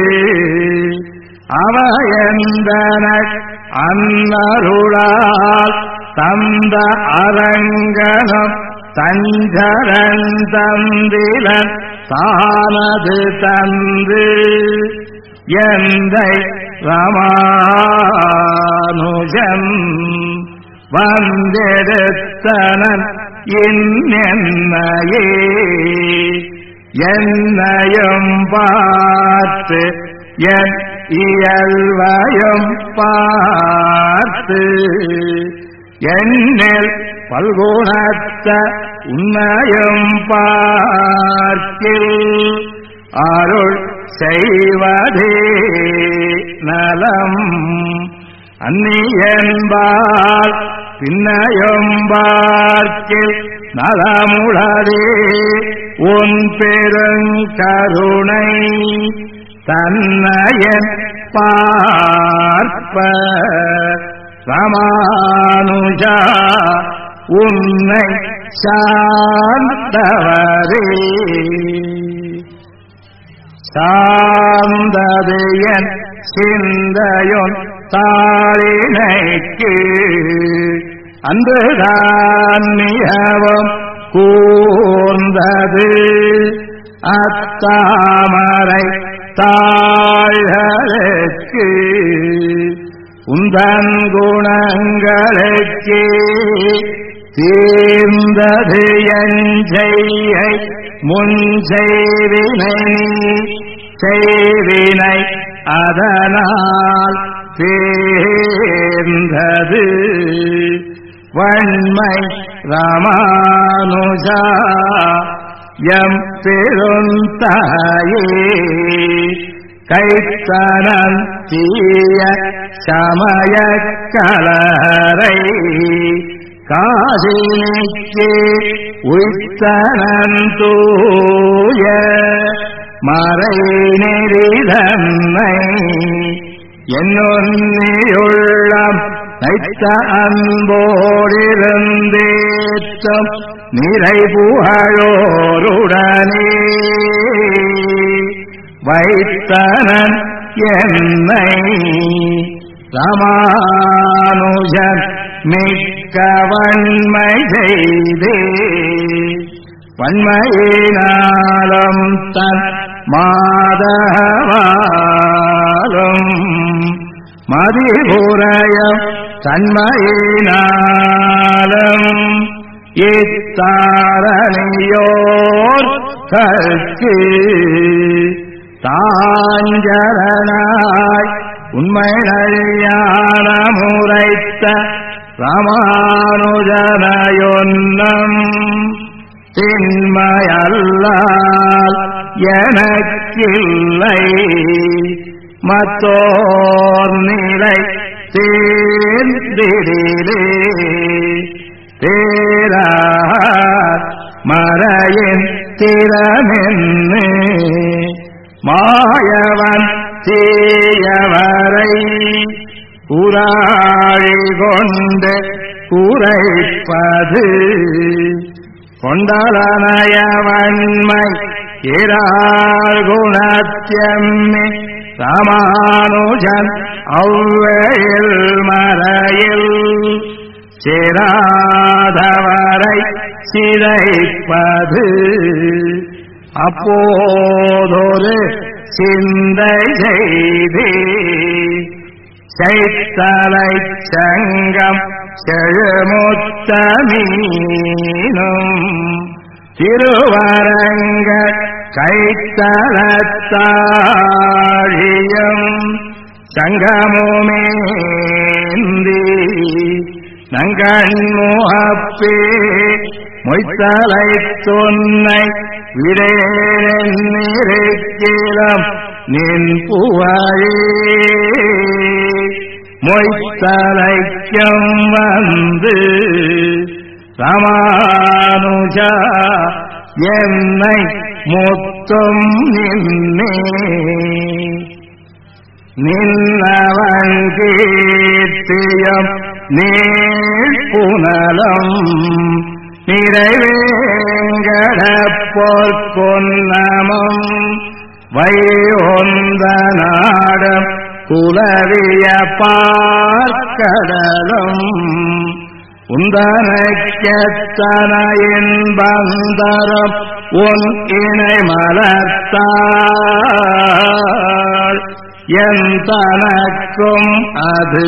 அவையந்தனக் அன்னருளால் தந்த அரங்கனம் தஞ்சரன் தந்திலன் தானது தந்து எந்தை ராமானுஜன் வந்தெடுத்தனன் இன்னென்னையே என்னையும் பார்த்து என் இயல்வையும் பார்த்து எண்ணில் பல்குணத்த உன்னையும் பார்க்கில் அருள் செய்வதே நலம் அந்நியன்பால் பின்னையும் பார்க்கில் நலமுளதே உன் பெருங்கருணை தன்னையன் பார்ப்ப ராமானுஜா உன்னை சார்ந்தவரே சார்ந்தது என் சிந்தையொன் தாளினைக்கு அன்றுதான் மிகவும் கூர்ந்தது அத்தாமரை தாழ்களுக்கு உந்தன் குணங்களுக்கே தீர்ந்தது என் செய்கை முன் செய்வினை அதனால் தேர்ந்தது வன்மை ராமானுஜா எம் பெருந்தாயே கைத்தனன் தீய சமயக் கலரை காசினிக்கே உய்த்தனன் தூய மறை நெறிதன்னை என்னொன்னியுள்ளம் தைத்த அன்போடிருந்தேற்றம் நிறை புகழோருடனே வைத்தனன் என்னை ராமானுஜன் மிக்க வன்மை செய்தே வன்மையினாலும் தன் மாதவாலும் மதிபுரையம் தன்மையினாலும் இத்தாரணியோர் கற்கு தாஞ்சரனாய் உண்மை நழியான முறைத்த ராமானுஜனையொன்னம் திண்மையல்லால் எனக்கில்லை மத்தோர் நிலை தேர்ந்திடிலே தேரார் மறையின் திறமென்னு மாயவன் தீயவரை கூறாழி கொண்டு கூரைப்பது கொண்டலனயவன்மை இராள் குணத்தியம்மே ராமானுஜன் அவ்வையில் மறையில் சேராதவரை சிதைப்பது அப்போதொரு சிந்தை செய்தே சைத்தலை சங்கம் செழுமுத்தமீனும் திருவரங்க கைத்தலத்தாழியும் சங்கமுமேந்தி நங்கண்முகப்பே மொய்த்தலை தொன்னை விடேனிருக்கிலம் நின் புகழே மொய்த்தலைக்கும் வந்து ராமானுஜா என்னை முத்தும் நின்னே நின்னவன் கீர்த்தியம் நீள் புனலம் நிறைவேங்கட பொற்கொன்னமும் வையொந்த நாடம் குலவிய பார்க்கடலும் உந்தனக்கெத்தனையின் பந்தரம் உன் இணை மலர்த்தாள் என் தனக்கும் அது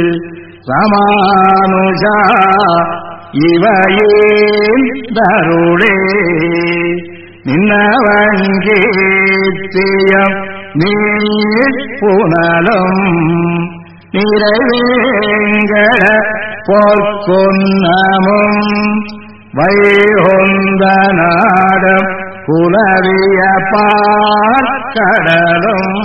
ராமானுஜா இவையின் தருளே நின்னவன் கீர்த்தியம் நீள் புனலும் நிறைவேங்கட போர்க்குன்னமும் வைகுந்த நாடும் குலவிய பார்க்கடலும்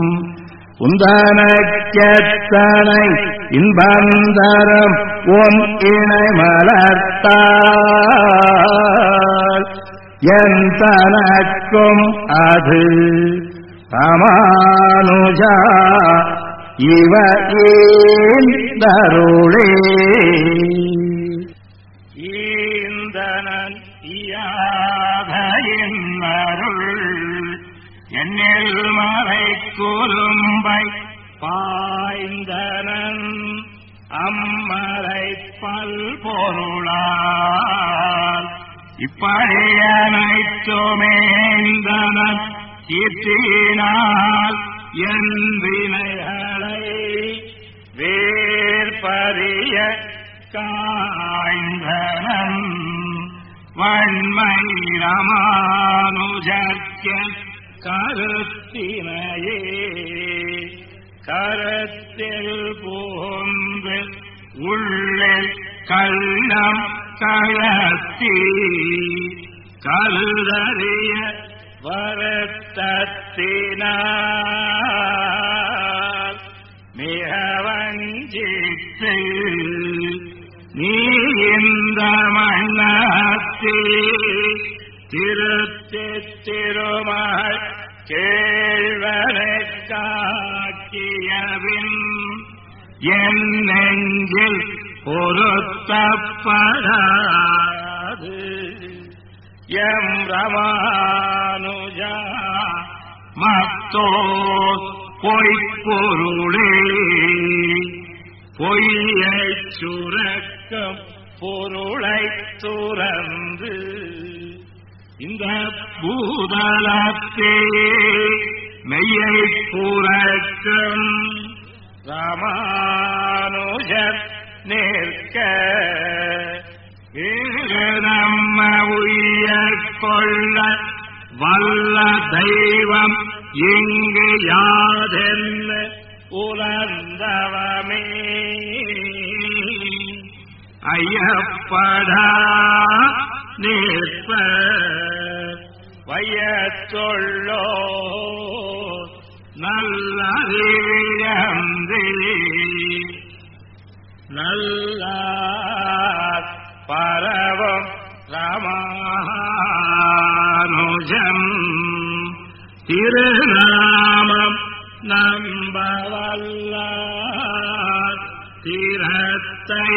உந்தனக்கெத்தனை இன்பந்தரம் உன் இணை மலர்த்தால் என் தனக்கும் அது ராமானுஜா இவ ஈந்தருளே ஈந்தனன் இயாதையின்னருள் என்னில் மறை குறும்பை பாய்ந்தனன் அம்மறை பல்பொருளால் இப்படியனைத்துமேந்தனன் கீர்த்தியினால் என் வினைகளை வேற்பறிய காய்ந்தனன் வன்மை ராமானுஜர்க்க கருத்தினையே கரத்தில் போந்து உள்ளில் கள்ளம் கழத்தி கருதறிய வருத்தத்தினார் மிக வஞ்சித்து நீ இந்த மண்ணத்தே திருமகள் கேழ்வனை காக்கியவின் என் நெஞ்சில் பொருத்தப்படாது எம் ராமானுஜா மத்தோ பொய்ப்பொருளே பொய்யைச் சுரக்கும் பொருளை துறந்து இந்த பூதலத்தே மெய்யை புறக்கும் ராமானுஜர் நிற்க நம்ம உயிர் கொள்ள வல்ல தெய்வம் இங்கு யாதென்ன உலர்ந்தவமே ஐயப்படா நிற்ப வையத்தொள்ளோ நல்லறிவிழந்தே நல்ல பரவம் ராமானுஜம் திருநாமம் நம்பவல்ல திறத்தை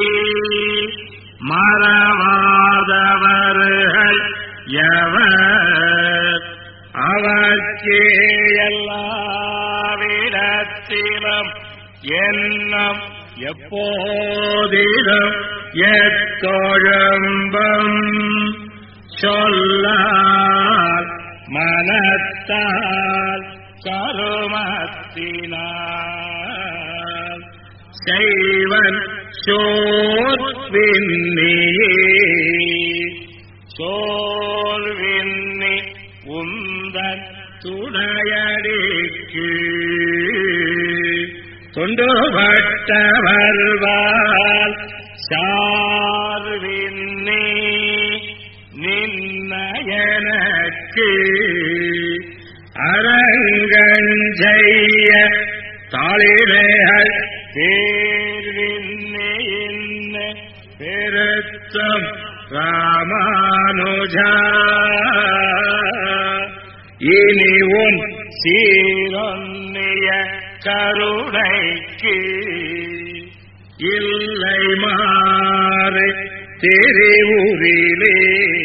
மறவாதவர்கள் எவர் அவர்க்கே எல்லாவிடத்திலும் எண்ணம் எப்போதிலும் எத்தொழும்பம் சொல்லால் மனத்தால் கருமத்தினால் செய்வன் சோர்வின்னியே சோர்வின்னி உந்தன் துணையடிக்கு தொண்டுபட்டவர்வால் சார்வின்னி நின்ன எனக்கு அரங்கஞ்செய்ய தாளிலேகள் தேர்வின்னி இன்ன பெருத்தம் ராமானுஜா இனி உன் சீரொன்னிய கருணைக்கு இல்லை மாறு தெரிவுரிலே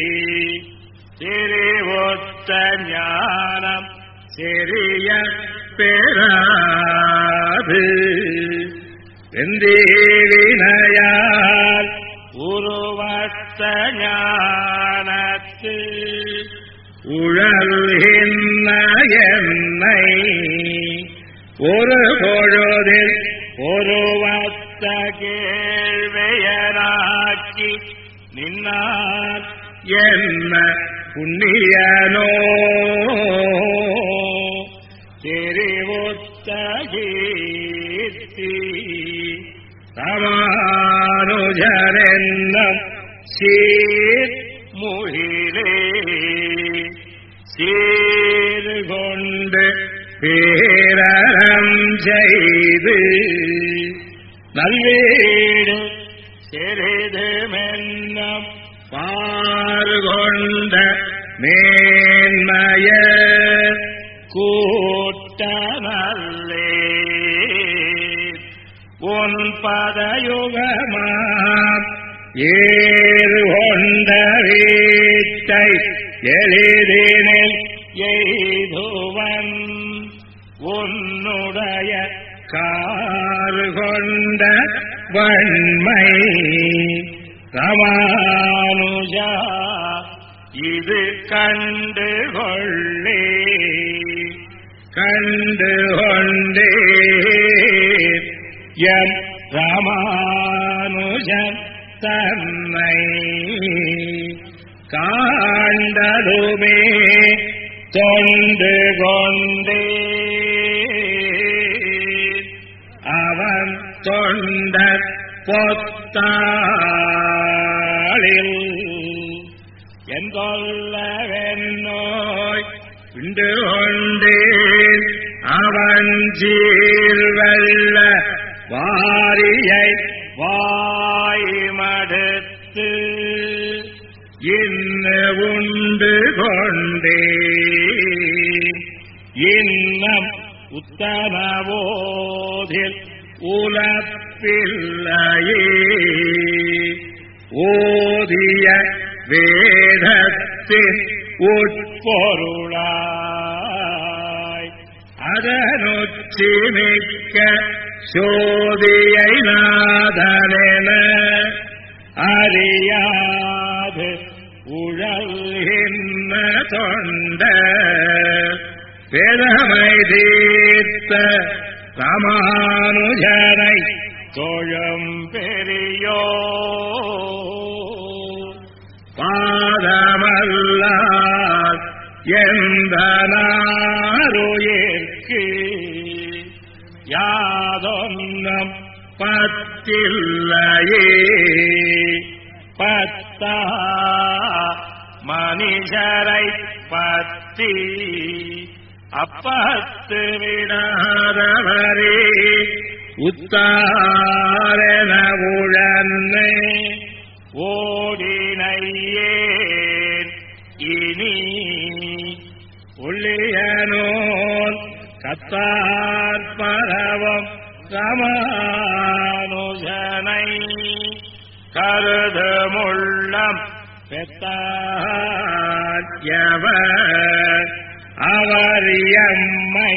தெரிவொத்த ஞானம் செறிய பெறாது வெந்தேவினையால் உருவத்த ஞானத்து உழல்கின்ற என்னை ஒரு பொழுதில் ஒருவத்த கேள்வியராக்கி நின்னார் என்ன புண்ணியனோ தெரிவொத்த கீர்த்தி ராமானுஜ பேரறம் செய்து நல்வீடு செறிது மென்னம் பார்கொண்ட மேன்மய கூட்ட நல்லே உன் பதயுகமாம் ஏறு கொண்ட வீட்டை எளிதினில் எய்துவன் உன்னுடைய காறு கொண்ட வன்மை ராமானுஜா இது கண்டு கொள்ளே கண்டு கொண்டே எம் ராமானுஜன் தன்னை காண்டலுமே தொண்டு கொண்டே அவன் தொண்டர் பொத்தாளில் எங்கொல்லவென்னோய் உண்டு கொண்டேன் அவன் சீர்வல்ல வாரியை வாய்மடுத்து இன்னு உண்டு கொண்டே இன்னம் உத்தமவோதில் உலப்பில்லையே ஓதிய வேதத்தின் உட்பொருளாய் அதனுச்சி மிக்க சோதியை நாதனென அறியாது உழல்கின்ற தொண்ட பெருமை தீர்த்த ராமானுஜனை தோழம் பெரியோ பாதமல்லார் எந்த நாருயிர்க்கு யாதொன்னம் பத்தில்லையே பத்தா மனிதரை பத்தி அப்பத்து விடாதவரே உத்தாரண உழன்னை ஓடினையேன் இனி ஒள்ளியனோன் கத்தார் பரவம் ராமானுஜனை கருதுமுள்ளம் பெத்தாயவர் அவர் எம்மை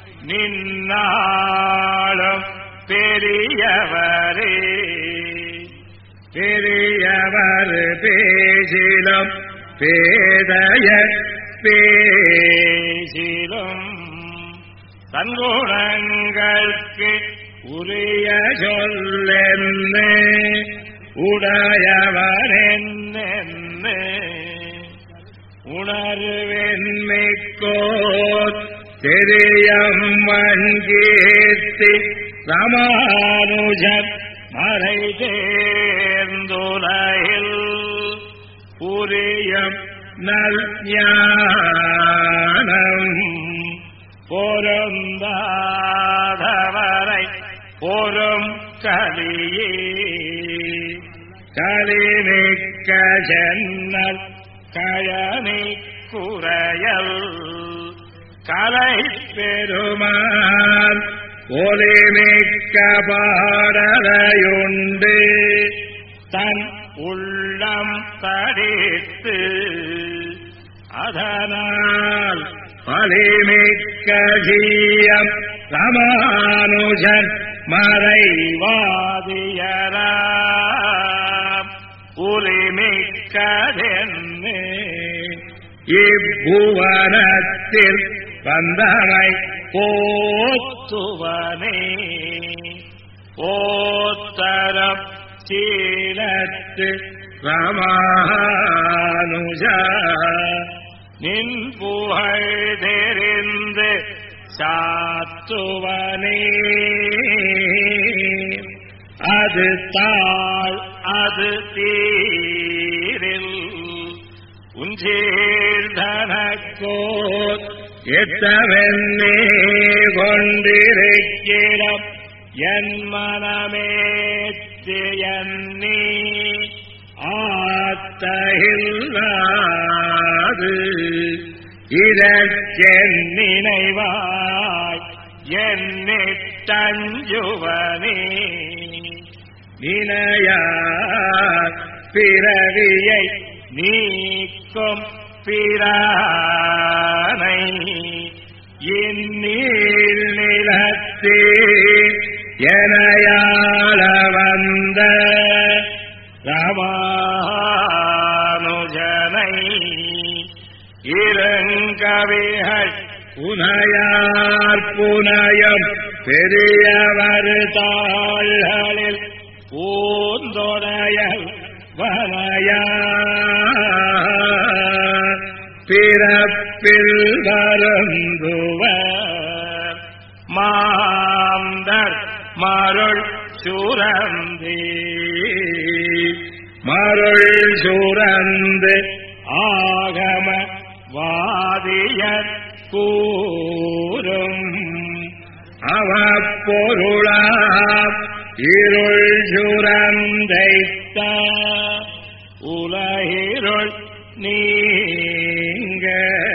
நின்னாளும் பெரியவரே பெரியவர் பேசிலும் பேதைய பேசிலும் தன்குணங்களுக்கு உரிய சொல்லென்னு உடையவரென்னென்னு உணர்வென்மைக்கோர் தெரியம் வங்கீர்த்தி ராமானுஜன் மறை தேர்ந்துலையில் புரியம் நல் ஞானம் பொருந்தாதவரை பொறும் கலியே கலிமிக்க ஜன்னல் கழனி குறையல் கலை பெருமான் ஒலிமிக்க பாடலையுண்டு தன் உள்ளம் தடித்து அதனால் பலிமிக்க ஜீயம் ராமானுஜன் மறைவாதியராம் உலிமிக்கதென்னு இப்புவனத்தில் வந்தனை போத்துவனே போத்தரம் சீலத்து ராமானுஜா நின் புகழ் தெரிந்து சாத்துவனே அது தாழ் அது தீரில் உஞ்சேர்தனக்கோர் எத்தவென்னே கொண்டிருக்கிறோம் என் மனமேற்று எண்ணி ஆத்தகில்லாது இதற்கென் நினைவாய் என்னிட்டஞ்சுவனே நினையார் பிறவியை நீக்கும் பிரானை இந்நீள் நிலத்தே எனையாள வந்த ராமானுஜனை இருங்கவிகள் புனையார் புனயம் பெரியவர் தாள்களில் பூந்தொடையல் வனையா பிறப்பில் வருந்துவர் மாந்தர் மருள் சுரந்தே மருள் சுரந்து ஆகம வாதியற் கூறும் அவப்பொருளாம் இருள் சுரந்தைத்த உலகிருள் நீங்க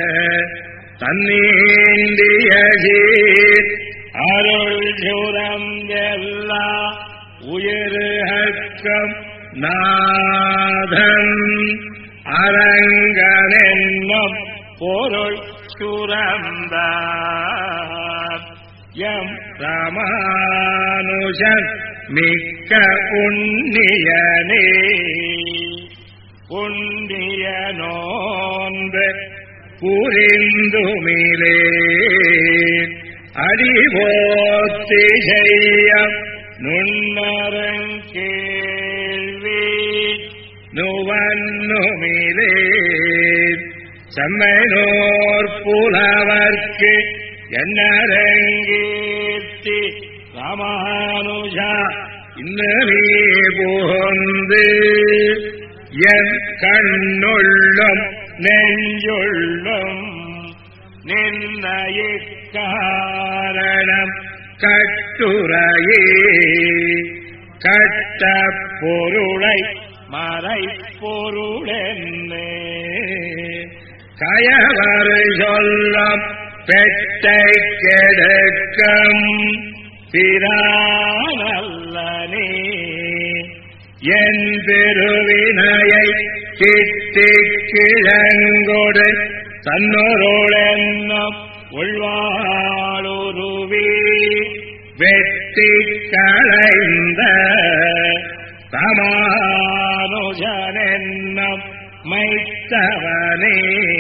தன்னீண்டிய அருள் சுரந்தெல்லா உயிர்கம் நாதன் அரங்கனென்னும் பொருள் சுரந்தார் எம் ராமானுஜன் மிக்க புண்ணியனே புண்ணிய நோன்பு புரிந்துமிலே அடிபோத்தி செய்ய நுண்ணரங்கேள்வி நுவன்னுமிலே செம்மைனோர் புலவர்க்கு என்னரங்கீர்த்தி ராமானுஜா இன்னமே புகுந்து என் கண்ணுள்ளும் நெஞ்சுள்ளும் நின்னையே காரணம் கட்டுரையே கட்ட பொருளை மறை பொருளென்னே கயவர் சொல்லம் பெட்டை கெடுக்கம் பிரானல்லனே என் பெருவினையை கிட்டி கிழங்கொடு தன்னொருளென்னும் உள்வாளுருவி வெட்டி களைந்த ராமானுஜனென்னும் மைத்தவனே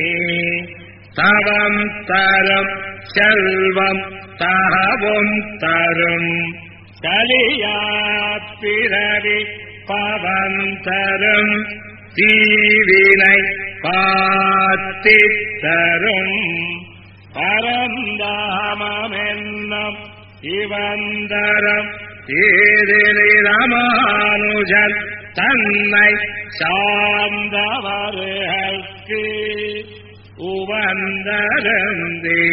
தவம் தரும் செல்வம் தகவும் தரும் கலியாப்பிரவி பவம் தரும் தீவினை பாத்தித்தரும் பரந்தாமென்னும் இவந்தரம் ஏதிரி ராமானுஜன் தன்னை சார்ந்தவர்களுக்கு உவந்தருந்தே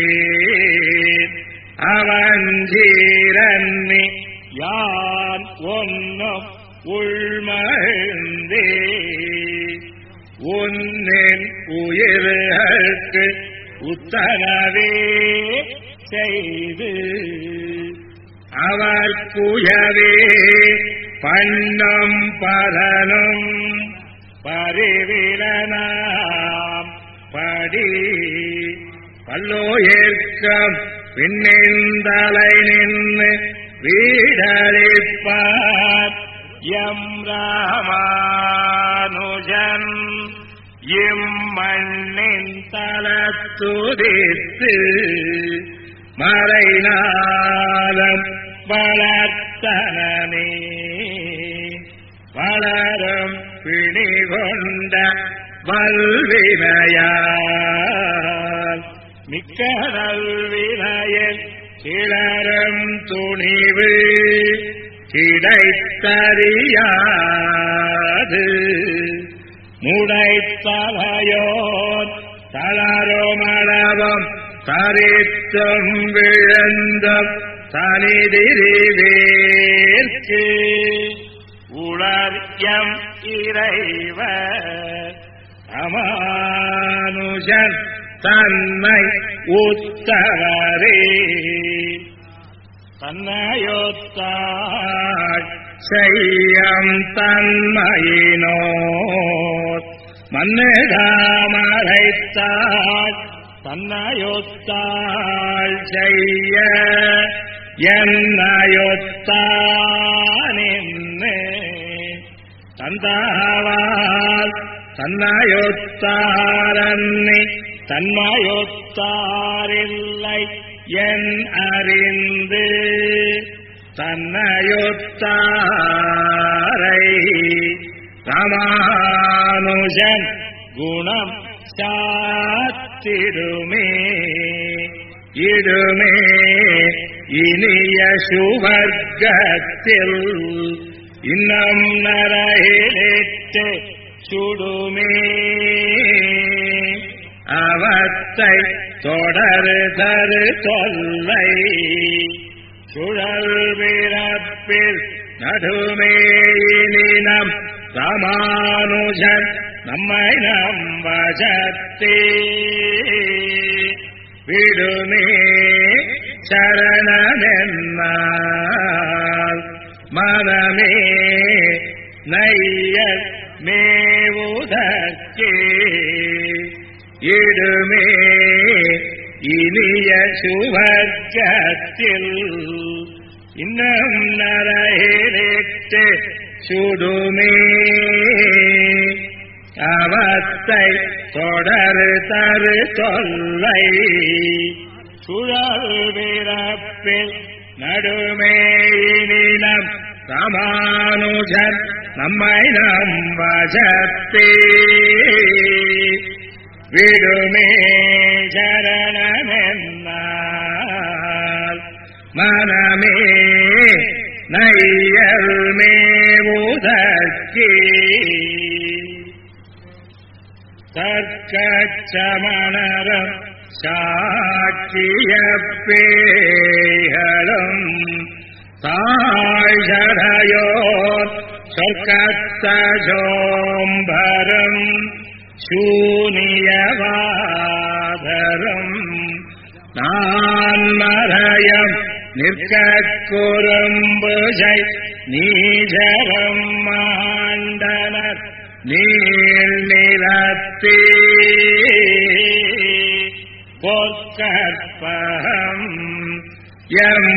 அவஞ்சீரன்னி யான் ஒன்னும் உள்மழ்ந்தே உன்னின் உயிர்களுக்கு உத்தரவே செய்து அவர் குயவே பண்ணம் பரனும் பரிவிலனாம் படி பல்லோயேற்கம் பின்னிந்தலை நின்று வீடளிப்பார் எம் ராமானுஜன் இம்மண்ணின் தலத்துதித்து மறைநாதம் வளர்த்தனே வளரும் பிணி கொண்ட வல்வினையால் மிக்க நல்வினையில் கிளரும் துணிவு கிடைத்தறியாது முடைத்தலையோன் தளருமளவும் தரித்தும் விழுந்தும் தனிதிரிவேற்கு உளர்யம் இறைவர் அமானுஷன் தன்னை உத்தவரே தன்னையொத்தாள் செய்யம் தன்மையினோர் மன்னுதாமரைத்தாள் தன்னையொத்தாள் செய்ய என்னையொத்தானின்னு தந்தாவால் தன்னையொத்தாரன்னி தன்மையொத்தாரில்லை என் அறிந்து தன்னையொத்தாரை ராமானுஜன் குணம் சாத்திடுமே இடுமே இனிய சுவர்க்கத்தில் இன்னம் நரகிலிட்டு சுடுமே அவத்தை தொடரு தரு தொல்லை சுழல் பிறப்பில் நடுமே இனினம் ராமானுஜன் நம்மை நம்பஜத்தே விடுமே சரணமென்னால் மனமே நையல் மேவுதற்கே இடுமே இனிய சுவர்க்கத்தில் இன்னும் நரகிலிட்டு சுடுமே அவத்தை தொடரு தரு தொல்லை சுழல் பிறப்பில் நடுமே இனினம் ராமானுஜன் நம்மை நம்பஜத்தே விடுமே சரணமென்னால் மனமே நையல் மேவுதற்கே தற்கச்சமணரம் சாட்சிய பேய்களும் தாழ்சடையோர் சொற்கத்தோம்பரம் சூனியவாதரும் நான் மறையம் நிற்க குறும்புஜை நீஜரம் மாண்டனர் நீள் நிலத்தே பொற்கற்பகம் எம்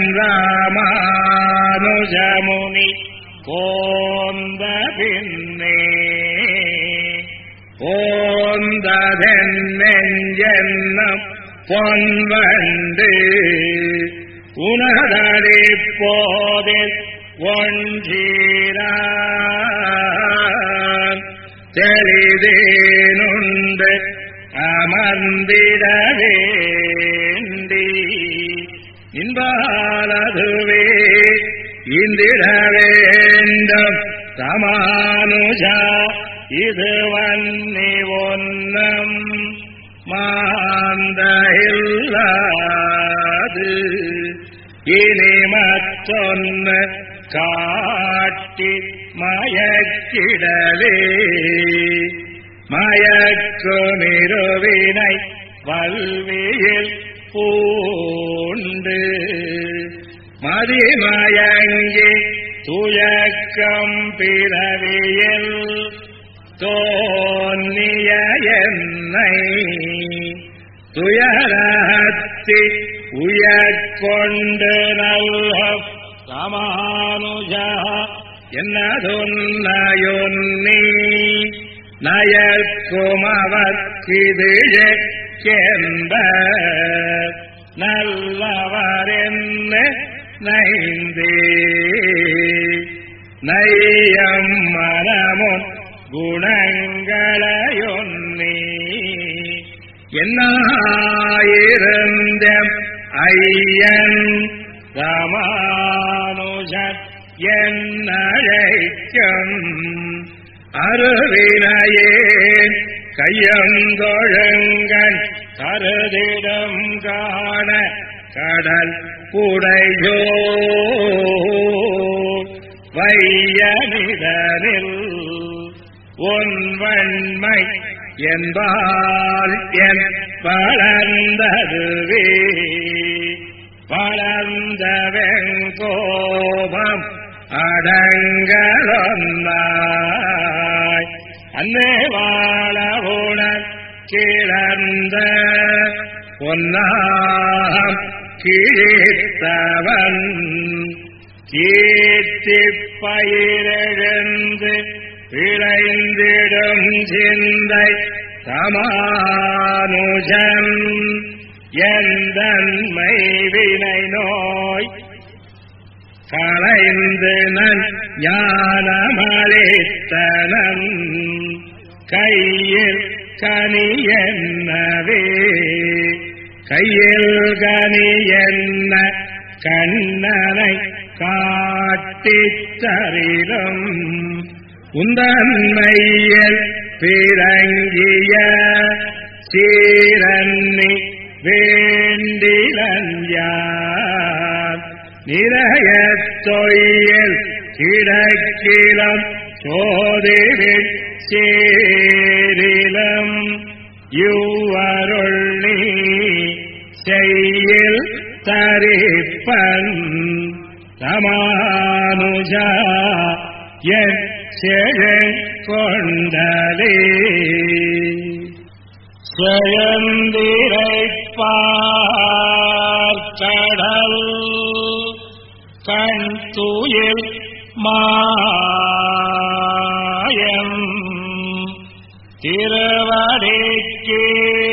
ராமானுஜமுனி போந்த பின்னே ஓந்ததென்னெஞ்சென்னம் பொன்வண்டு உணரடி போதில் ஒன்றீரான் தெளிதேனுண்டு அமர்ந்திட வேண்டி இன்பாலதுவே இந்திட வேண்டும் ராமானுஜா இது வன்னி ஒன்னம் மாந்தயில்லாது இனி மற்றொன்னு காட்டி மயக்கிடவே மயக்குமிருவினை வல்வியில் பூண்டு மதிமயங்கி துயக்கம் பிறவியில் தோன்னிய என்னை துயரத்தி உயர்கொண்டு நல்ல ராமானுஜா என்னதொன்னையொன்னி நயற்குமவர்க்கிதிழென்ப நல்லவரென்ன நைந்தே நையம் மனமும் குணங்களையொன்னி என்னாயிருந்த ஐயன் ராமானுஜன் என்னழைக்கும் அருவினையே கையந்தொழுங்கன் கருதிடம் காண கடல் உடையோ வையனிதனில் ஒன்வன்மை என்பால் என் வளர்ந்ததுவே வளர்ந்த வெங்கோபம் அடங்கலொன்னாய் அன்னே வாழவுணர் கிளர்ந்த பொன்னாம் கீழ்த்தவன் கீர்த்திப் பயிரெழுந்து விளைந்திடும் சிந்தை தமானுஜன் எந்தன்மை வினை நோய் களைந்து நன் ஞானமளித்தனன் கையில் கனி என்னவே கையில் கனி என்ன கண்ணனை காட்டித் தரிலும் உந்தன்மையில் பிறங்கிய சீரன்னி வேண்டிலன் யார் நிறைய தொழில் கிடக்கிலம் சோதிரில் சேரிலம் யுவருள் நீ செய்யில் தரிப்பன் தமானுஜா என் செழுங்கொண்டலே செழுந்திரைப்பார்கடல் கண் தூயில் மாயம் திருவடிக்கு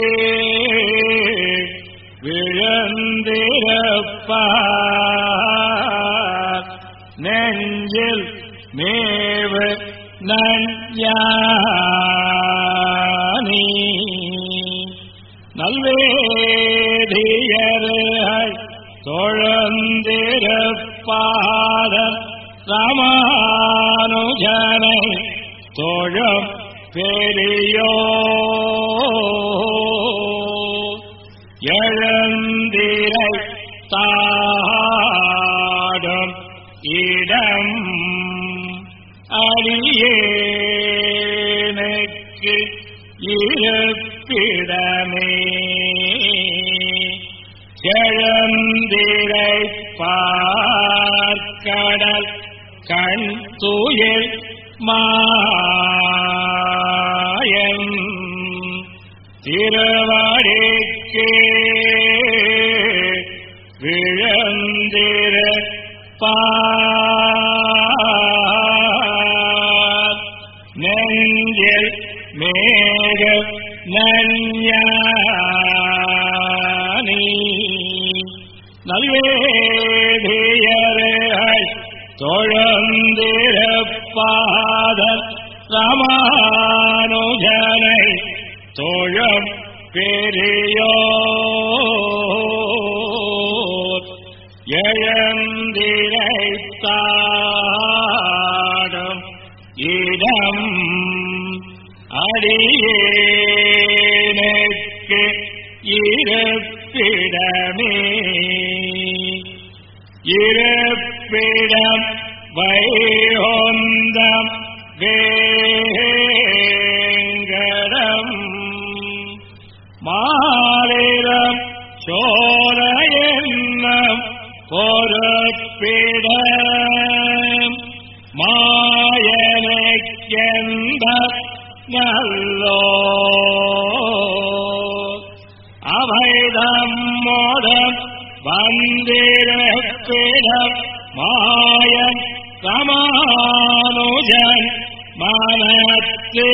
விழுந்திருப்பார் நெஞ்சில் மேவு நஞ்ஞானி நல்வேதியர்கள் தொழுந்திருப்பாதன் ராமானுஜனை தொழும் பெரியோ எழுந்திரை தாடும் இடம் அடியேனுக்கு இருப்பிடமே எழுந்திரை பார்க்கடல் கண் தூயில் மாயம் திருவடிக்கு விழுந்திருப்பார் நெஞ்சில் மேகு நஞ்ஞானி நல்வேதியர்கள் தொழுந்திருப்பாதன் ராமானுஜனை தொழும் பெரியோர் எழுந்திரைத்தாடும் இடம் அடியேனுக்கு இருப்பிடமே இருப்பிடம் வைகுந்தம் வேங்கடம் மாலிரம் சோர என்னும் பொறுப்பிடம் மாயனைக்கெந்த நல்லோ அவைதம் மோதம் வந்திருப்பிடம் மாயன் ராமானுஜன் மனத்து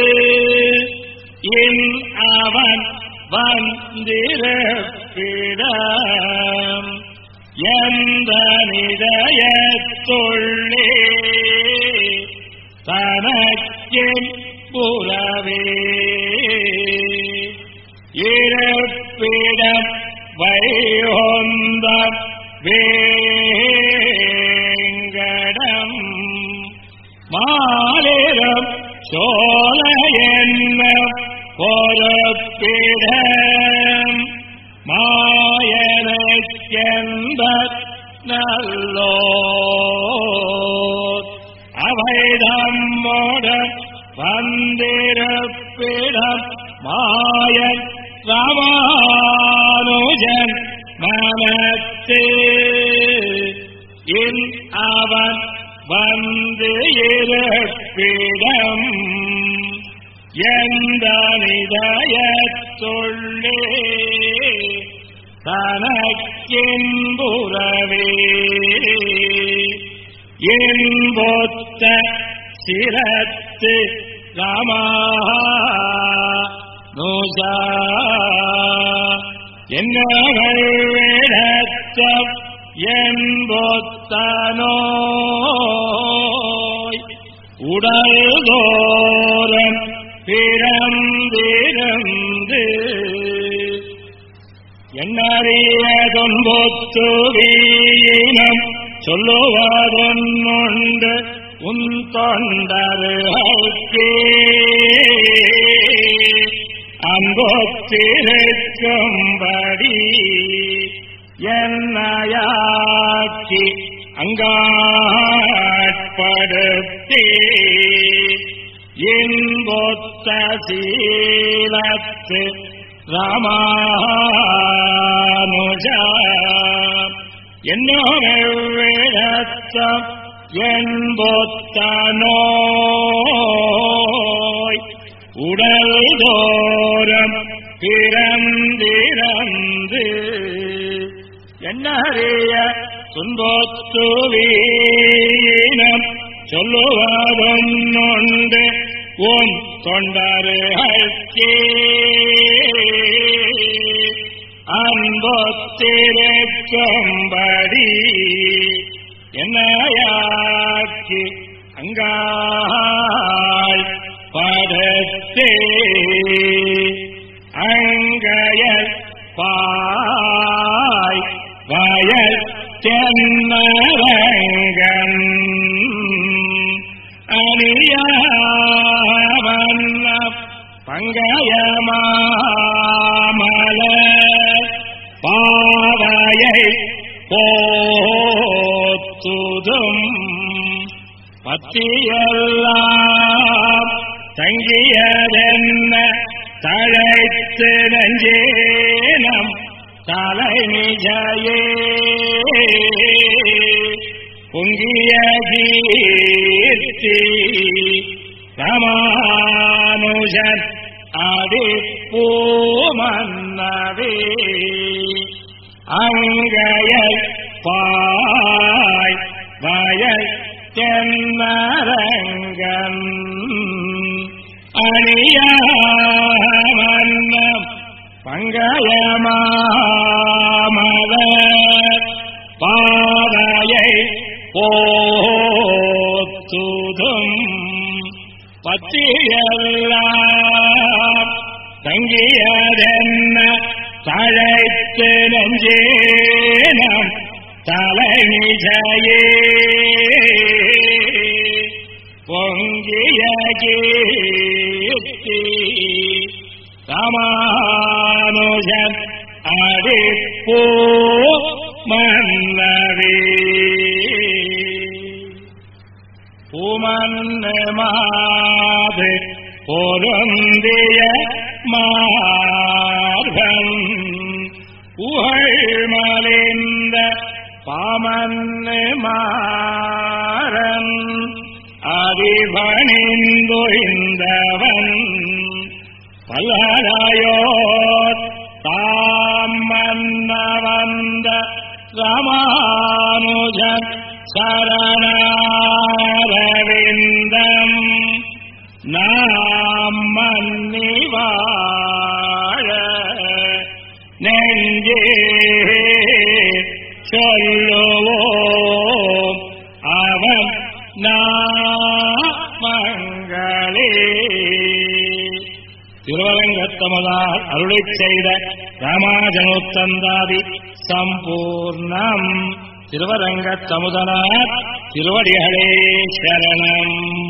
இன் அவன் வந்திருப்பிடம் எந்த நிதயத்துள்ளே தனக்கின் புறவே இருப்பிடம் வைகுந்தம் வேங்கடம் மாலிரம் சோழ என்ன பொறுப்பிடம் மாயனுக்கென்பர் நல்லோர் அவை தம்மோடன் வந்திருப்பிடம் மாயன் ராமானுஜன் மனத்து அவன் வந்து இருப்பிடம் எந்த நிதயத்துள்ளே தனக்கின்புறவே இன்பொத்த சிரத்து ராமானுஜா என்னவிடத்தம் என்பொத்தனோய் உடல்தோறும் பிறந்திருந்து என்னறிய தொன்பொத்து வீனம் சொல்லுவதொன்னுண்டு உன் தொண்டர்களுக்கே அன்பொத்திருக்கும்படி என்னையாக்கி அங்காட்படுத்தி இன்பொத்த சீலத்து ராமானுஜா என்னோவிடத்தம் என்பொத்தனோய் உடல்தோறும் பிறந்திருந்து என்னறிய துன்பொத்து வீனம் சொல்லுவதொன்னுண்டு உன் தொண்டர்களுக்கே அன்பொத்திருக்கும்படி என்னையாக்கி அங்காய் படத்தே அங்கையல் பாய் வயல் தென்னரங்கன் அணியவண்ண பங்கயமாமலர் பாவையை போத்துதும் பத்தியெல்லாம் தங்கியதென்ன தழைத்து நெஞ்சேனம் தலைநிஜையே பொங்கிய கீர்த்தி ராமானுஜன் ஆதிப்பூமன்னவே அங்கையல் பாய் வயல் தென்னரங்கன் அணியவண்ணம் பங்கயமாமலர் பாவையை போத்துதும் பத்தியெல்லாம் தங்கியதென்ன தழைத்து நெஞ்சேனம் தலைநிஜையே பொங்கிய கீர்த்தி ராமானுஜன் அடிப்பூ மன்னவே பூமன்னு மாது பொருந்திய மார்பன் புகழ்மலிந்த பாமன்னு மாறன் அதிபணிந்துய்ந்தவன் பல்லராயோர் தாம் மன்ன வந்த ராமானுஜன் சரணாரவிந்தம் நாம் மன்னி வாழ நெஞ்சே சொல்லுவோம் அவன் நாமங்களே. திருவரங்கத்தமதார் அருளைச் செய்த ராமாஜனோத்தந்தாதி சம்பூர்ணம். திருவரங்கத்தமுதனார் திருவடிகளே சரணம்.